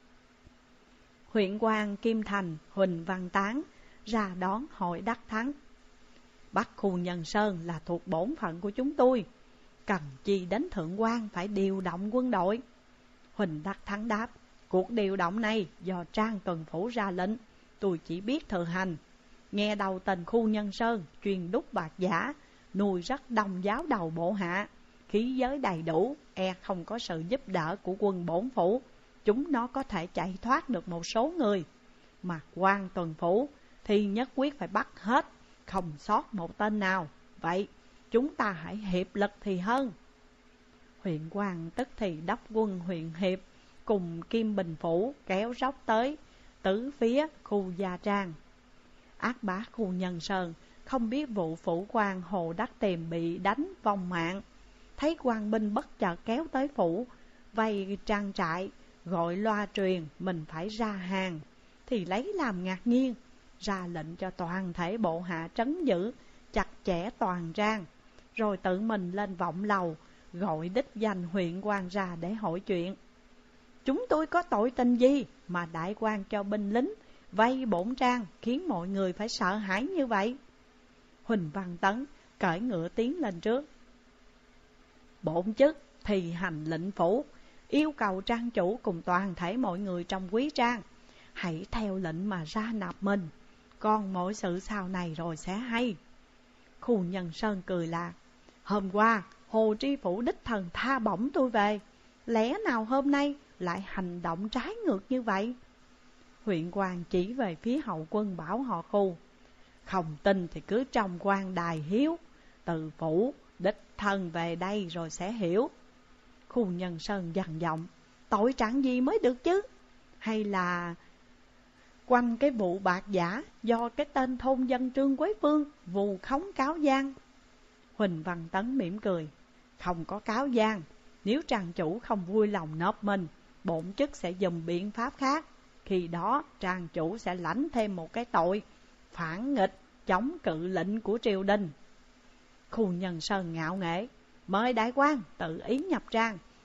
Huyện quan Kim Thành Huỳnh Văn Tán ra đón hội Đắc Thắng. Bắt khu Nhân Sơn là thuộc bổn phận của chúng tôi, cần chi đến thượng quan phải điều động quân đội? Huỳnh Đắc Thắng đáp, cuộc điều động này do Trang Tuần Phủ ra lệnh, tôi chỉ biết thực hành. Nghe đầu tình khu Nhân Sơn chuyên đúc bạc giả, nuôi rất đông giáo đầu bộ hạ, khí giới đầy đủ, e không có sự giúp đỡ của quân bổn phủ, chúng nó có thể chạy thoát được một số người. Mà quan Tuần Phủ thì nhất quyết phải bắt hết, không sót một tên nào. Vậy chúng ta hãy hiệp lực thì hơn. Huyện quan tức thì đốc quân huyện hiệp cùng Kim Bình Phủ kéo dốc tới tứ phía khu Gia Trang. Ác bá khu Nhân Sơn không biết vụ phủ quan Hồ Đắc Tiềm bị đánh vong mạng, thấy quan binh bất chợt kéo tới phủ vây trang trại, gọi loa truyền mình phải ra hàng, thì lấy làm ngạc nhiên, ra lệnh cho toàn thể bộ hạ trấn giữ chặt chẽ toàn trang, rồi tự mình lên vọng lầu gọi đích danh huyện quan ra để hỏi chuyện. Chúng tôi có tội tình gì mà đại quan cho binh lính vây bổn trang, khiến mọi người phải sợ hãi như vậy? Huỳnh Văn Tấn cởi ngựa tiến lên trước. Bổn chức thì hành lệnh phủ, yêu cầu trang chủ cùng toàn thể mọi người trong quý trang hãy theo lệnh mà ra nạp mình, còn mọi sự sau này rồi sẽ hay. Khu Nhân Sơn cười lạc, hôm qua Hồ Tri Phủ đích thần tha bổng tôi về, lẽ nào hôm nay lại hành động trái ngược như vậy? Huyện quan chỉ về phía hậu quân bảo họ Khu, không tin thì cứ trong quan đài hiếu, từ phủ đích thần về đây rồi sẽ hiểu. Khu Nhân Sơn dằn giọng, tội trạng gì mới được chứ? Hay là quanh cái vụ bạc giả do cái tên thôn dân Trương Quế Phương vù khống cáo gian? Huỳnh Văn Tấn mỉm cười, không có cáo gian. Nếu trang chủ không vui lòng nộp mình, bổn chức sẽ dùng biện pháp khác. Khi đó trang chủ sẽ lãnh thêm một cái tội phản nghịch, chống cự lệnh của triều đình. Khu Nhân Sơn ngạo nghễ, mời đại quan tự ý nhập trang,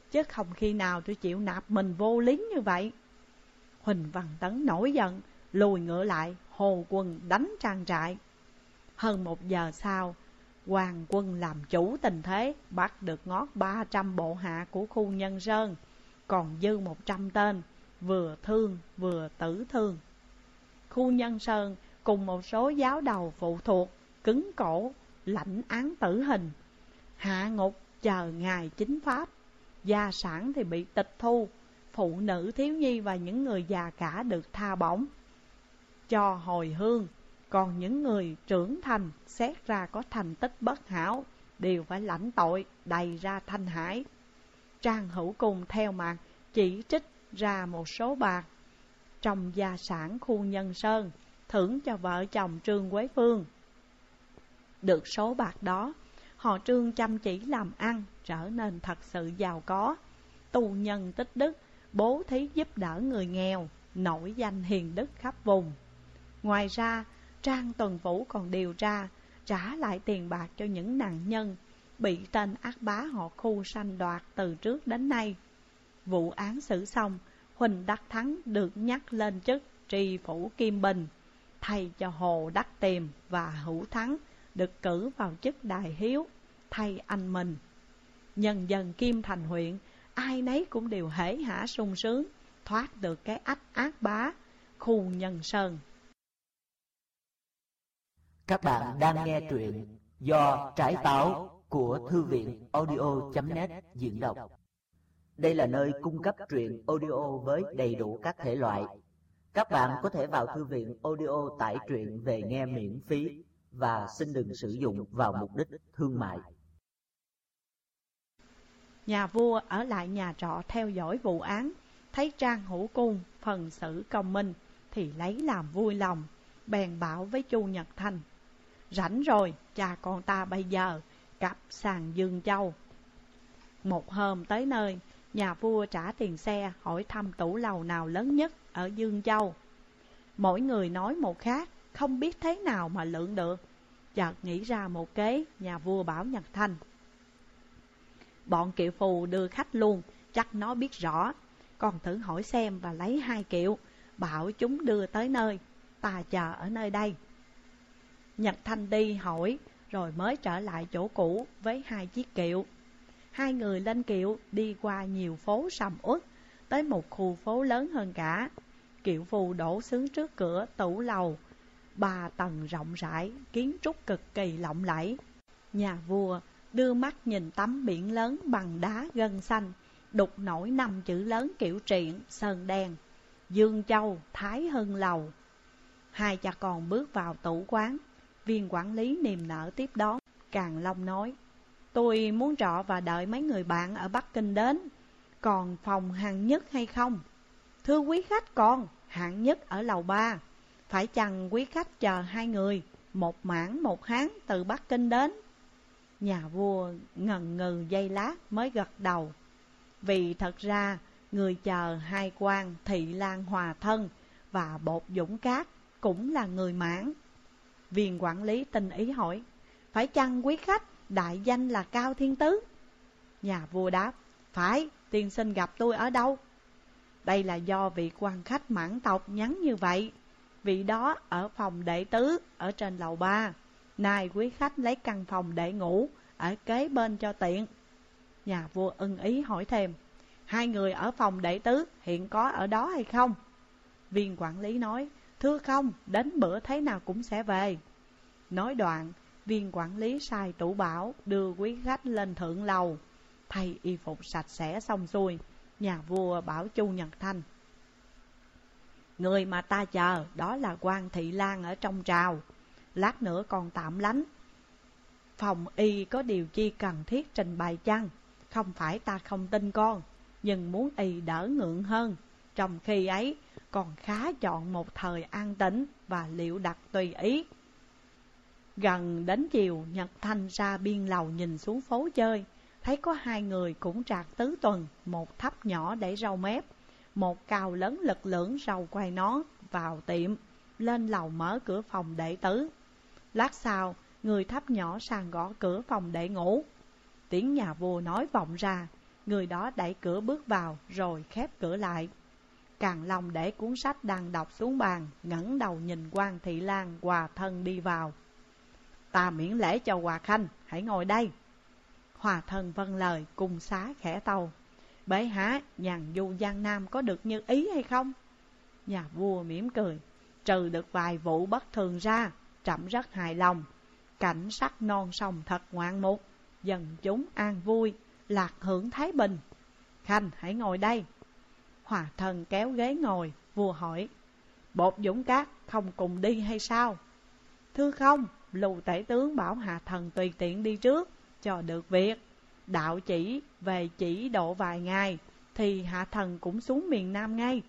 chứ không khi nào tôi chịu nạp mình vô lính như vậy. Huỳnh Văn Tấn nổi giận, lùi ngựa lại, hồ quân đánh trang trại. Hơn một giờ sau, Hoàng quân làm chủ tình thế, bắt được ngót ba trăm bộ hạ của khu Nhân Sơn, còn dư một trăm tên, vừa thương vừa tử thương. Khu Nhân Sơn cùng một số giáo đầu phụ thuộc, cứng cổ, lãnh án tử hình, hạ ngục chờ ngày chính pháp. Gia sản thì bị tịch thu, phụ nữ thiếu nhi và những người già cả được tha bổng, cho hồi hương. Còn những người trưởng thành xét ra có thành tích bất hảo đều phải lãnh tội đầy ra Thanh Hải. Trang Hữu Cung theo mặt chỉ trích ra một số bạc trong gia sản khu Nhân Sơn, thưởng cho vợ chồng Trương Quế Phương. Được số bạc đó, họ Trương chăm chỉ làm ăn, trở nên thật sự giàu có, tu nhân tích đức, bố thí giúp đỡ người nghèo, nổi danh hiền đức khắp vùng. Ngoài ra, Trang Tuần Vũ còn điều tra, trả lại tiền bạc cho những nạn nhân bị tên ác bá họ khu sanh đoạt từ trước đến nay. Vụ án xử xong, Huỳnh Đắc Thắng được nhắc lên chức tri phủ Kim Bình, thay cho Hồ Đắc Tiềm và Hữu Thắng được cử vào chức đại hiếu, thay anh mình. Nhân dân Kim Thành huyện, ai nấy cũng đều hễ hả sung sướng, thoát được cái ách ác bá khu Nhân Sơn. Các bạn đang nghe truyện do Trái Táo của Thư viện audio chấm net diễn đọc. Đây là nơi cung cấp truyện audio với đầy đủ các thể loại. Các bạn có thể vào thư viện audio tải truyện về nghe miễn phí và xin đừng sử dụng vào mục đích thương mại. Nhà vua ở lại nhà trọ theo dõi vụ án, thấy Trang Hữu Cung phần xử công minh thì lấy làm vui lòng, bèn bảo với Chu Nhật Thanh: rảnh rồi, cha con ta bây giờ cặp sang Dương Châu. Một hôm tới nơi, nhà vua trả tiền xe hỏi thăm tủ lầu nào lớn nhất ở Dương Châu. Mỗi người nói một khác, không biết thế nào mà lượng được. Chợt nghĩ ra một kế, nhà vua bảo Nhật Thanh: bọn kiệu phù đưa khách luôn, chắc nó biết rõ. Con thử hỏi xem và lấy hai kiệu, bảo chúng đưa tới nơi, ta chờ ở nơi đây. Nhật Thanh đi hỏi, rồi mới trở lại chỗ cũ với hai chiếc kiệu. Hai người lên kiệu đi qua nhiều phố sầm uất, tới một khu phố lớn hơn cả. Kiệu phù đổ xuống trước cửa tủ lầu ba tầng rộng rãi, kiến trúc cực kỳ lộng lẫy. Nhà vua đưa mắt nhìn tấm biển lớn bằng đá gân xanh, đục nổi năm chữ lớn kiểu triện sơn đen: Dương Châu Thái Hưng Lầu. Hai cha con bước vào tủ quán. Viên quản lý niềm nở tiếp đón. Càn Long nói: tôi muốn trọ và đợi mấy người bạn ở Bắc Kinh đến. Còn phòng hạng nhất hay không? Thưa quý khách, còn hạng nhất ở lầu ba. Phải chăng quý khách chờ hai người, một mãn một hán từ Bắc Kinh đến? Nhà vua ngần ngừ giây lát mới gật đầu. Vì thật ra người chờ hai quan Thị Lan Hòa Thân và Bột Dũng Cát cũng là người mãn. Viên quản lý tinh ý hỏi: phải chăng quý khách đại danh là Cao Thiên Tứ? Nhà vua đáp: phải, tiên sinh gặp tôi ở đâu? Đây là do vị quan khách mãn tộc nhắn như vậy. Vị đó ở phòng đệ tứ ở trên lầu ba. Nay quý khách lấy căn phòng đệ ngũ ở kế bên cho tiện. Nhà vua ưng ý hỏi thêm: hai người ở phòng đệ tứ hiện có ở đó hay không? Viên quản lý nói: thưa không, đến bữa thế nào cũng sẽ về. Nói đoạn, viên quản lý sai tủ bảo đưa quý khách lên thượng lầu. Thay y phục sạch sẽ xong xuôi, nhà vua bảo Chu Nhật Thanh: người mà ta chờ đó là quan Thị Lan ở trong trào. Lát nữa còn tạm lánh. Phòng y có điều chi cần thiết trình bày chăng? Không phải ta không tin con, nhưng muốn y đỡ ngượng hơn. Trong khi ấy còn khá chọn một thời an tĩnh và liệu đặt tùy ý. Gần đến chiều, Nhật Thanh ra biên lầu nhìn xuống phố chơi, thấy có hai người cũng trạc tứ tuần, một thấp nhỏ để râu mép, một cao lớn lực lưỡng râu quai nón vào tiệm, lên lầu mở cửa phòng đệ tứ. Lát sau, người thấp nhỏ sang gõ cửa phòng đệ ngũ. Tiếng nhà vua nói vọng ra: Người đó đẩy cửa bước vào rồi khép cửa lại. Càn Long để cuốn sách đang đọc xuống bàn, ngẩng đầu nhìn Quan Thị Lan hòa thân đi vào. Ta miễn lễ cho Hòa Khanh, hãy ngồi đây. Hòa thân vâng lời, cung xá khẽ tâu. Bệ hạ, nhàn du Giang Nam có được như ý hay không? Nhà vua mỉm cười. Trừ được vài vụ bất thường ra, trẫm rất hài lòng. Cảnh sắc non sông thật ngoạn mục, dân chúng an vui, lạc hưởng thái bình. Khanh hãy ngồi đây. Hòa thân kéo ghế ngồi, vua hỏi. Bột Dũng Cát không cùng đi hay sao? Thưa không, Lưu tể tướng bảo hạ thần tùy tiện đi trước, cho được việc. Đạo chỉ về chỉ độ vài ngày, thì hạ thần cũng xuống miền Nam ngay.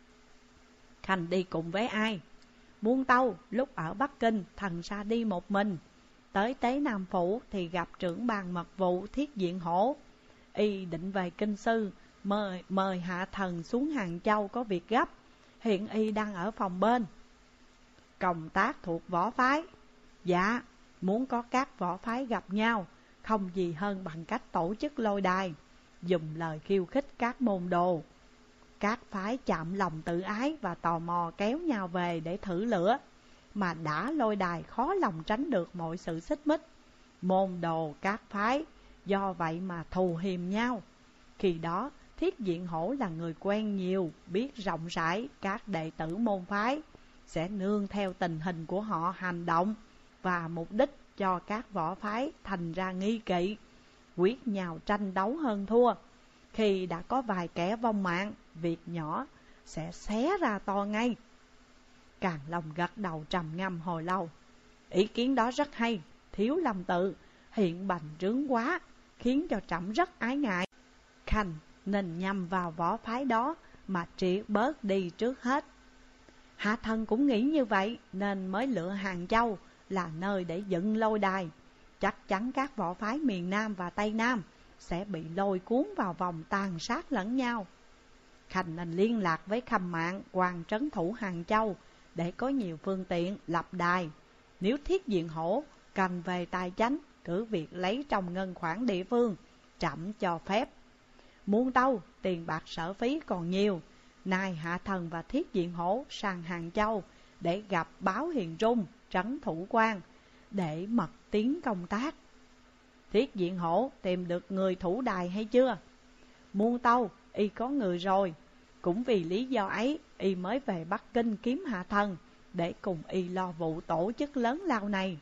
Khanh đi cùng với ai? Muôn Tâu lúc ở Bắc Kinh, thần ra đi một mình. Tới Tế Nam Phủ thì gặp trưởng ban mật vụ Thiết Diện Hổ. Y định về Kinh Sư, mời, mời hạ thần xuống Hàng Châu có việc gấp. Hiện y đang ở phòng bên. Công tác thuộc võ phái. Dạ, muốn có các võ phái gặp nhau, không gì hơn bằng cách tổ chức lôi đài, dùng lời khiêu khích các môn đồ. Các phái chạm lòng tự ái và tò mò kéo nhau về để thử lửa. Mà đã lôi đài khó lòng tránh được mọi sự xích mích. Môn đồ các phái do vậy mà thù hiềm nhau. Khi đó Thiết Diện Hổ là người quen nhiều, biết rộng rãi các đệ tử môn phái, sẽ nương theo tình hình của họ hành động và mục đích cho các võ phái thành ra nghi kỵ, quyết nhau tranh đấu hơn thua. Khi đã có vài kẻ vong mạng, việc nhỏ sẽ xé ra to ngay. Càn Long gật đầu trầm ngâm hồi lâu. Ý kiến đó rất hay, thiếu lầm tự, hiện bành trướng quá, khiến cho trẫm rất ái ngại. Khanh nên nhằm vào võ phái đó mà triệt bớt đi trước hết. Hạ thần cũng nghĩ như vậy, nên mới lựa Hàng Châu là nơi để dựng lôi đài. Chắc chắn các võ phái miền Nam và Tây Nam sẽ bị lôi cuốn vào vòng tàn sát lẫn nhau. Khanh nên liên lạc với Khâm Mạng, quan trấn thủ Hàng Châu, để có nhiều phương tiện lập đài. Nếu Thiết Diện Hổ cần về tài chánh, cứ việc lấy trong ngân khoản địa phương, trẫm cho phép. Muôn Tâu, tiền bạc sở phí còn nhiều. Nay hạ thần và Thiết Diện Hổ sang Hàng Châu để gặp báo Hiền Trung, trấn thủ quan, để mật tiến công tác. Thiết Diện Hổ tìm được người thủ đài hay chưa? Muôn Tâu, y có người rồi. Cũng vì lý do ấy, y mới về Bắc Kinh kiếm hạ thần, để cùng y lo vụ tổ chức lớn lao này.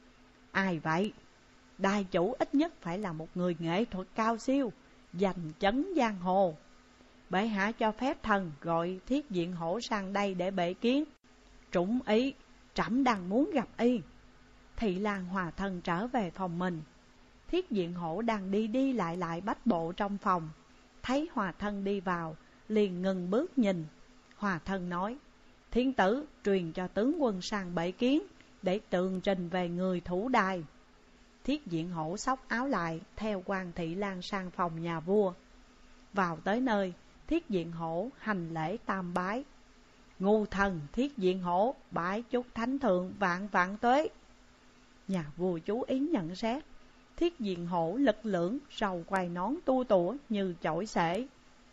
Ai vậy? Đài chủ ít nhất phải là một người nghệ thuật cao siêu, giành chấn giang hồ. Bệ hạ cho phép thần gọi Thiết Diện Hổ sang đây để bệ kiến. Trũng ý, trẫm đang muốn gặp y. Thị Lan hòa thân trở về phòng mình. Thiết Diện Hổ đang đi đi lại lại bách bộ trong phòng. Thấy hòa thân đi vào, liền ngừng bước nhìn. Hòa thân nói, thiên tử truyền cho tướng quân sang bệ kiến, để tường trình về người thủ đài. Thiết Diện Hổ xốc áo lại, theo Quan Thị Lan sang phòng nhà vua. Vào tới nơi, Thiết Diện Hổ hành lễ tam bái. Ngu thần Thiết Diện Hổ bái chúc thánh thượng vạn vạn tuế. Nhà vua chú ý nhận xét, Thiết Diện Hổ lực lưỡng, râu quai nón tu tủa như chổi xể,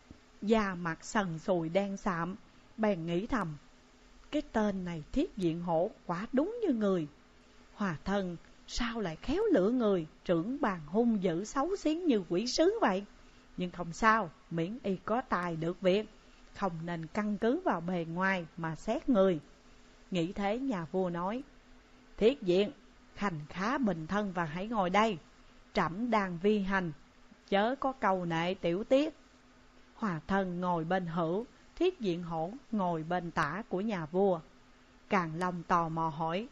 da mặt sần sùi đen sạm. Bèn nghĩ thầm, cái tên này Thiết Diện Hổ quả đúng như người. Hòa thân sao lại khéo lựa người, trưởng bàn hung dữ xấu xí như quỷ sứ vậy? Nhưng không sao, miễn y có tài được việc, không nên căn cứ vào bề ngoài mà xét người. Nghĩ thế, nhà vua nói, Thiết Diện, Khanh khá bình thân và hãy ngồi đây. Trẫm đang vi hành, chớ có cầu nệ tiểu tiết. Hòa thân ngồi bên hữu, Thiết Diện Hổ ngồi bên tả của nhà vua. Càn Long tò mò hỏi,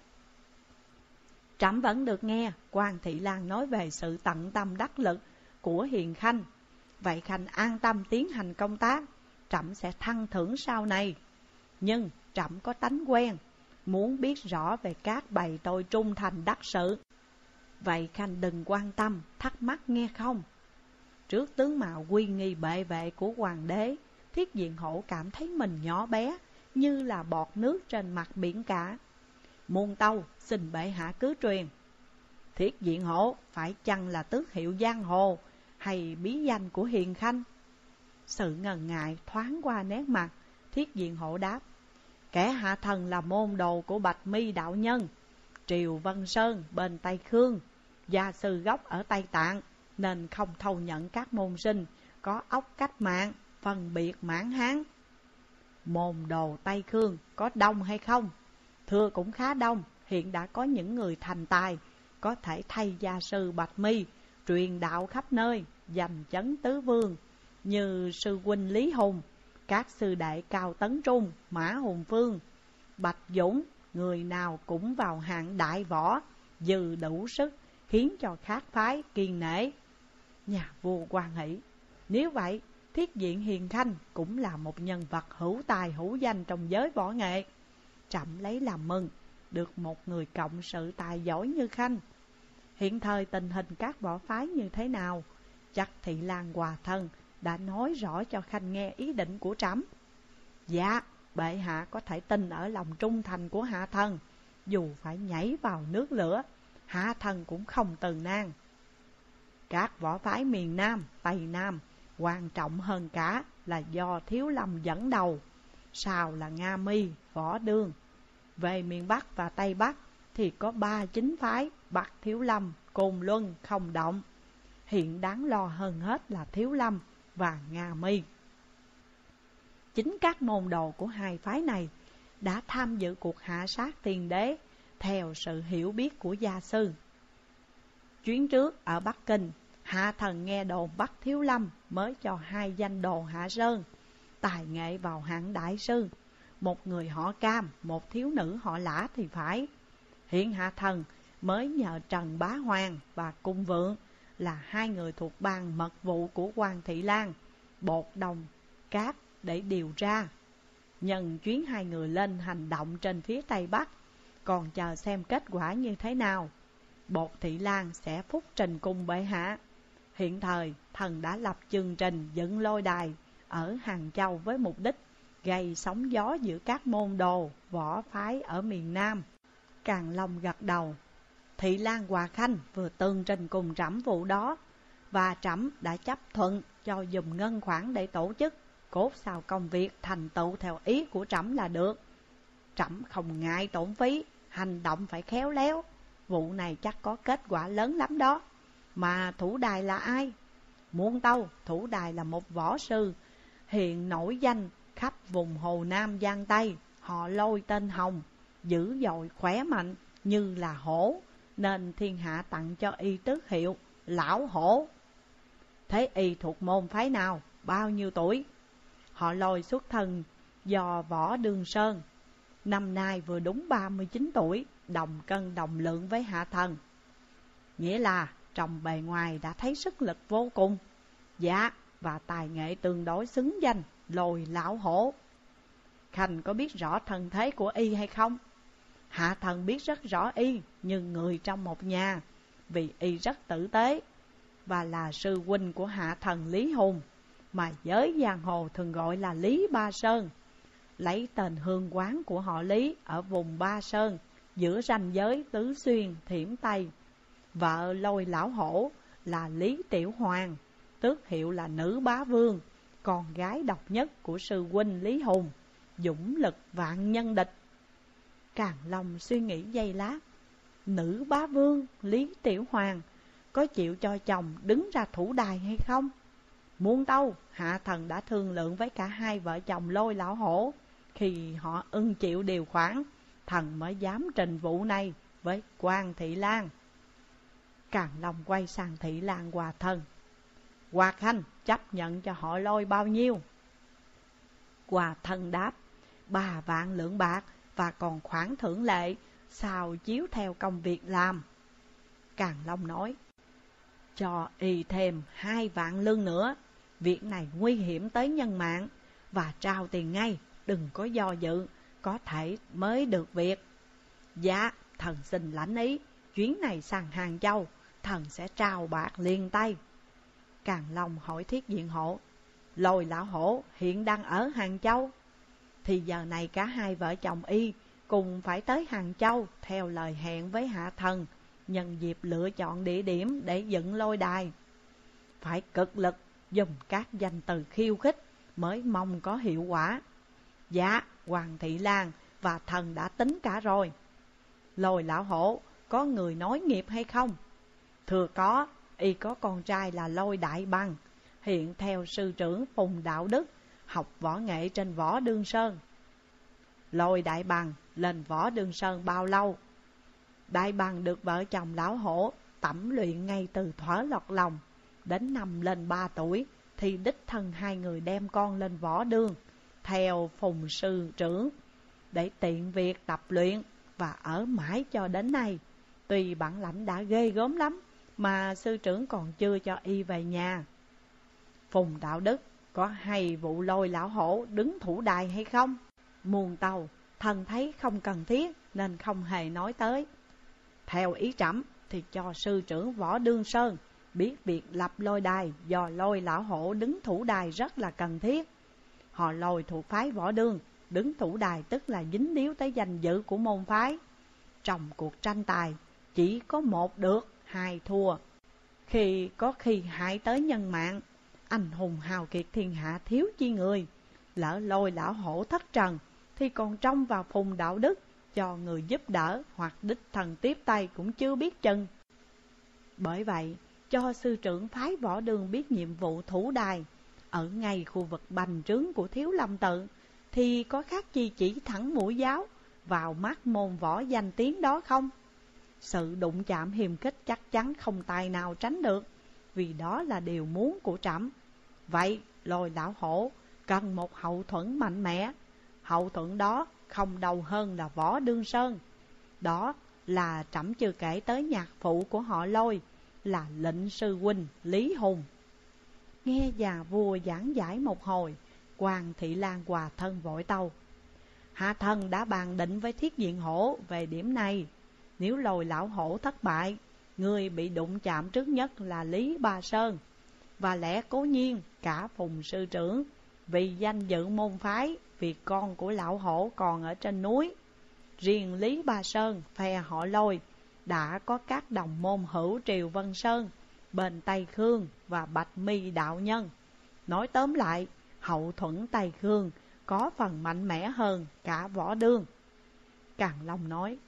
trẫm vẫn được nghe Quan Thị Lan nói về sự tận tâm đắc lực của hiền khanh. Vậy khanh an tâm tiến hành công tác, trẫm sẽ thăng thưởng sau này. Nhưng trẫm có tánh quen, muốn biết rõ về các bày tôi trung thành đắc sự. Vậy khanh đừng quan tâm, thắc mắc nghe không? Trước tướng mạo uy nghi bệ vệ của hoàng đế, Thiết Diện Hổ cảm thấy mình nhỏ bé, như là bọt nước trên mặt biển cả. Muôn Tâu xin bệ hạ cứ truyền. Thiết Diện Hổ phải chăng là tước hiệu giang hồ, hay bí danh của Hiền Khanh? Sự ngần ngại thoáng qua nét mặt Thiết Diện Hổ đáp: Kẻ hạ thần là môn đồ của Bạch Mi đạo nhân Triều Vân Sơn bên Tây Khương, gia sư gốc ở Tây Tạng, nên không thâu nhận các môn sinh có óc cách mạng, phân biệt mãn hán. Môn đồ Tây Khương có đông hay không? Thưa cũng khá đông. Hiện đã có những người thành tài có thể thay gia sư Bạch Mi truyền đạo khắp nơi, giành chấn tứ vương, như sư huynh Lý Hùng, các sư đệ Cao Tấn Trung, Mã Hùng Phương, Bạch Dũng, người nào cũng vào hạng đại võ, dư đủ sức, khiến cho khác phái kiên nể. Nhà vua hoan hỷ. Nếu vậy, Thiết Diện Hiền Khanh cũng là một nhân vật hữu tài hữu danh trong giới võ nghệ. Trẫm lấy làm mừng được một người cộng sự tài giỏi như Khanh. Hiện thời tình hình các võ phái như thế nào? Chắc Thị Lan Hòa Thân đã nói rõ cho Khanh nghe ý định của trẫm. Dạ, bệ hạ có thể tin ở lòng trung thành của hạ thần, dù phải nhảy vào nước lửa, hạ thần cũng không từ nan. Các võ phái miền Nam, Tây Nam quan trọng hơn cả là do Thiếu Lâm dẫn đầu, sau là Nga Mi, Võ Đương. Về miền Bắc và Tây Bắc thì có ba chính phái Bắc Thiếu Lâm, Côn Luân không động. Hiện đáng lo hơn hết là Thiếu Lâm và Nga Mi. Chính các môn đồ của hai phái này đã tham dự cuộc hạ sát tiền đế theo sự hiểu biết của gia sư. Chuyến trước ở Bắc Kinh, hạ thần nghe đồn Bắc Thiếu Lâm mới cho hai danh đồ hạ sơn, tài nghệ vào hạng đại sư, một người họ Cam, một thiếu nữ họ Lã thì phải. Hiện hạ thần mới nhờ Trần Bá Hoàng và Cung Vượng là hai người thuộc ban mật vụ của Quan Thị Lan, bột đồng cát để điều tra. Nhân chuyến hai người lên hành động trên phía Tây Bắc, còn chờ xem kết quả như thế nào. Bột Thị Lan sẽ phúc trình cùng bệ hạ. Hiện thời thần đã lập chương trình dựng lôi đài ở Hàng Châu với mục đích gây sóng gió giữa các môn đồ, võ phái ở miền Nam. Càn Long gật đầu. Thị Lan Hòa Khanh vừa tường trình cùng trẫm vụ đó, và trẫm đã chấp thuận cho dùng ngân khoản để tổ chức, cốt sao công việc thành tựu theo ý của trẫm là được. Trẫm không ngại tổn phí, hành động phải khéo léo. Vụ này chắc có kết quả lớn lắm đó. Mà thủ đài là ai? Muôn Tâu, thủ đài là một võ sư hiện nổi danh khắp vùng Hồ Nam Giang Tây. Họ Lôi tên Hồng, dữ dội khỏe mạnh như là hổ, nên thiên hạ tặng cho y tước hiệu Lão Hổ. Thế y thuộc môn phái nào, bao nhiêu tuổi? Họ Lôi xuất thân do Võ Đương Sơn, năm nay vừa đúng ba mươi chín tuổi, đồng cân đồng lượng với hạ thần. Nghĩa là trong bề ngoài đã thấy sức lực vô cùng. Dạ, và tài nghệ tương đối xứng danh Lôi Lão Hổ. Khanh có biết rõ thân thế của y hay không? Hạ thần biết rất rõ y, nhưng người trong một nhà, vì y rất tử tế và là sư huynh của hạ thần Lý Hùng, mà giới giang hồ thường gọi là Lý Ba Sơn, lấy tên hương quán của họ Lý ở vùng Ba Sơn, giữa ranh giới Tứ Xuyên, Thiểm Tây. Vợ Lôi Lão Hổ là Lý Tiểu Hoàng, tước hiệu là Nữ Bá Vương, con gái độc nhất của sư huynh Lý Hùng, dũng lực vạn nhân địch. Càn Long suy nghĩ giây lát. Nữ Bá Vương, Lý Tiểu Hoàng có chịu cho chồng đứng ra thủ đài hay không? Muôn Tâu, hạ thần đã thương lượng với cả hai vợ chồng Lôi Lão Hổ. Khi họ ưng chịu điều khoản, thần mới dám trình vụ này với Quan Thị Lan. Càn Long quay sang Thị Lan Hòa Thân. Hòa Khanh chấp nhận cho họ Lôi bao nhiêu? Hòa Thân đáp: Ba vạn lượng bạc, và còn khoản thưởng lệ sao chiếu theo công việc làm. Càn Long nói: Cho y thêm hai vạn lương nữa, việc này nguy hiểm tới nhân mạng, và trao tiền ngay, đừng có do dự, có thể mới được việc. Dạ, thần xin lãnh ý, chuyến này sang Hàng Châu, thần sẽ trao bạc liền tay. Càn Long hỏi Thiết Diện Hổ: Lôi Lão Hổ hiện đang ở Hàng Châu? Thì giờ này cả hai vợ chồng y cùng phải tới Hàng Châu theo lời hẹn với hạ thần, nhân dịp lựa chọn địa điểm để dựng lôi đài. phải cực lực dùng các danh từ khiêu khích mới mong có hiệu quả. Dạ, Hoàng Thị Lan và thần đã tính cả rồi. Lôi lão hổ, có người nối nghiệp hay không? Thưa có, y có con trai là Lôi Đại Bằng, hiện theo sư trưởng Phùng Đạo Đức, học võ nghệ trên Võ Đương Sơn. Lôi Đại Bằng lên Võ Đương Sơn bao lâu? Đại Bằng được vợ chồng lão hổ tẩm luyện ngay từ thuở lọt lòng. Đến năm lên ba tuổi thì đích thân hai người đem con lên Võ Đương theo Phùng sư trưởng để tiện việc tập luyện, và ở mãi cho đến nay. Tuy bản lãnh đã ghê gớm lắm mà sư trưởng còn chưa cho y về nhà. Phùng Đạo Đức có hay vụ Lôi lão hổ đứng thủ đài hay không? Muôn tàu, thần thấy không cần thiết nên không hề nói tới. Theo ý trẫm thì cho sư trưởng Võ Đương Sơn biết việc lập lôi đài do Lôi lão hổ đứng thủ đài rất là cần thiết. Họ Lôi thuộc phái Võ Đương, đứng thủ đài tức là dính líu tới danh dự của môn phái. Trong cuộc tranh tài chỉ có một được, hai thua. Khi có khi hại tới nhân mạng, anh hùng hào kiệt thiên hạ thiếu chi người. Lỡ Lôi lão hổ thất trần thì còn trông vào Phùng Đạo Đức cho người giúp đỡ hoặc đích thần tiếp tay cũng chưa biết chừng. Bởi vậy, cho sư trưởng phái Võ Đương biết nhiệm vụ thủ đài ở ngay khu vực bành trướng của Thiếu Lâm Tự, thì có khác chi chỉ thẳng mũi giáo vào mắt môn võ danh tiếng đó không? Sự đụng chạm hiềm khích chắc chắn không tài nào tránh được, vì đó là điều muốn của trẫm. Vậy Lôi lão hổ cần một hậu thuẫn mạnh mẽ. Hậu thuẫn đó không đâu hơn là Võ Đương Sơn. Đó là trẫm chưa kể tới nhạc phụ của họ Lôi, là lệnh sư huynh Lý Hùng. Nghe già vua giảng giải một hồi, Hoàng Thị Lan hòa thân vội tâu: hạ thần đã bàn định với Thiết Diện Hổ về điểm này. Nếu Lôi lão hổ thất bại, người bị đụng chạm trước nhất là Lý Ba Sơn. Và lẽ cố nhiên cả Phùng sư trưởng vì danh dự môn phái, vì con của lão hổ còn ở trên núi. Riêng Lý Ba Sơn phe họ Lôi đã có các đồng môn hữu Triều Vân Sơn, bên Tây Khương và Bạch Mi đạo nhân. Nói tóm lại, hậu thuẫn Tây Khương có phần mạnh mẽ hơn cả Võ Đương. Càn Long nói: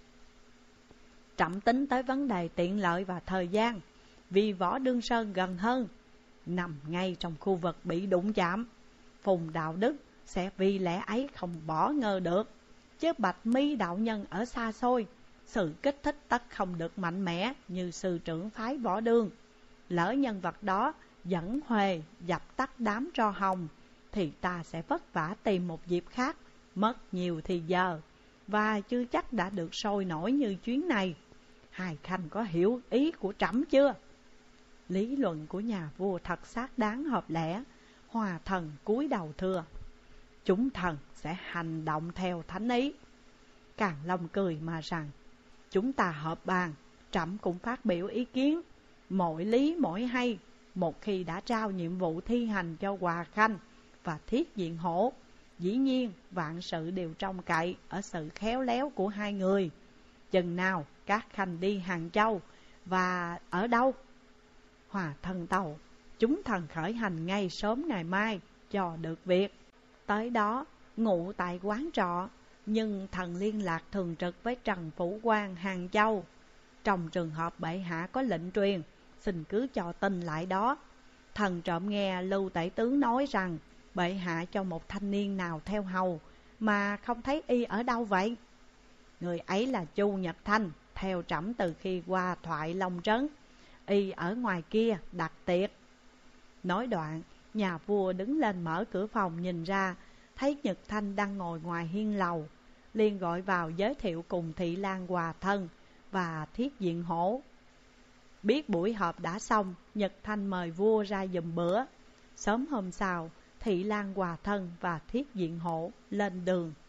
trẫm tính tới vấn đề tiện lợi và thời gian, vì Võ Đương Sơn gần hơn, nằm ngay trong khu vực bị đụng chạm. Phùng Đạo Đức sẽ vì lẽ ấy không bỏ ngơ được, chứ Bạch Mi đạo nhân ở xa xôi, sự kích thích tất không được mạnh mẽ như sư trưởng phái Võ Đương. Lỡ nhân vật đó dẫn Huệ dập tắt đám tro hồng, thì ta sẽ vất vả tìm một dịp khác, mất nhiều thì giờ, và chưa chắc đã được sôi nổi như chuyến này. Hai khanh có hiểu ý của trẫm chưa? Lý luận của nhà vua thật xác đáng hợp lẽ. Hòa thần cúi đầu thưa: chúng thần sẽ hành động theo thánh ý. Càn Long cười mà rằng: chúng ta họp bàn, trẫm cũng phát biểu ý kiến, mỗi lý mỗi hay. Một khi đã trao nhiệm vụ thi hành cho Hòa Khanh và Thiết Diện Hổ, dĩ nhiên vạn sự đều trông cậy ở sự khéo léo của hai người. Chừng nào các khanh đi Hàng Châu và ở đâu? Hòa thân tàu: chúng thần khởi hành ngay sớm ngày mai cho được việc. Tới đó ngụ tại quán trọ, nhưng thần liên lạc thường trực với Trần Phủ Quan Hàng Châu. Trong trường hợp bệ hạ có lệnh truyền, xin cứ cho tin lại đó. Thần trộm nghe Lưu Tể Tướng nói rằng bệ hạ cho một thanh niên nào theo hầu mà không thấy y ở đâu vậy? Người ấy là Chu Nhật Thanh, theo trẫm từ khi qua Thoại Long Trấn. Y ở ngoài kia đặt tiệc. Nói đoạn, nhà vua đứng lên mở cửa phòng nhìn ra, thấy Nhật Thanh đang ngồi ngoài hiên lầu, liền gọi vào giới thiệu cùng Thị Lan hòa thân và Thiết Diện Hổ. Biết buổi họp đã xong, Nhật Thanh mời vua ra giùm bữa. Sớm hôm sau, Thị Lan hòa thân và Thiết Diện Hổ lên đường.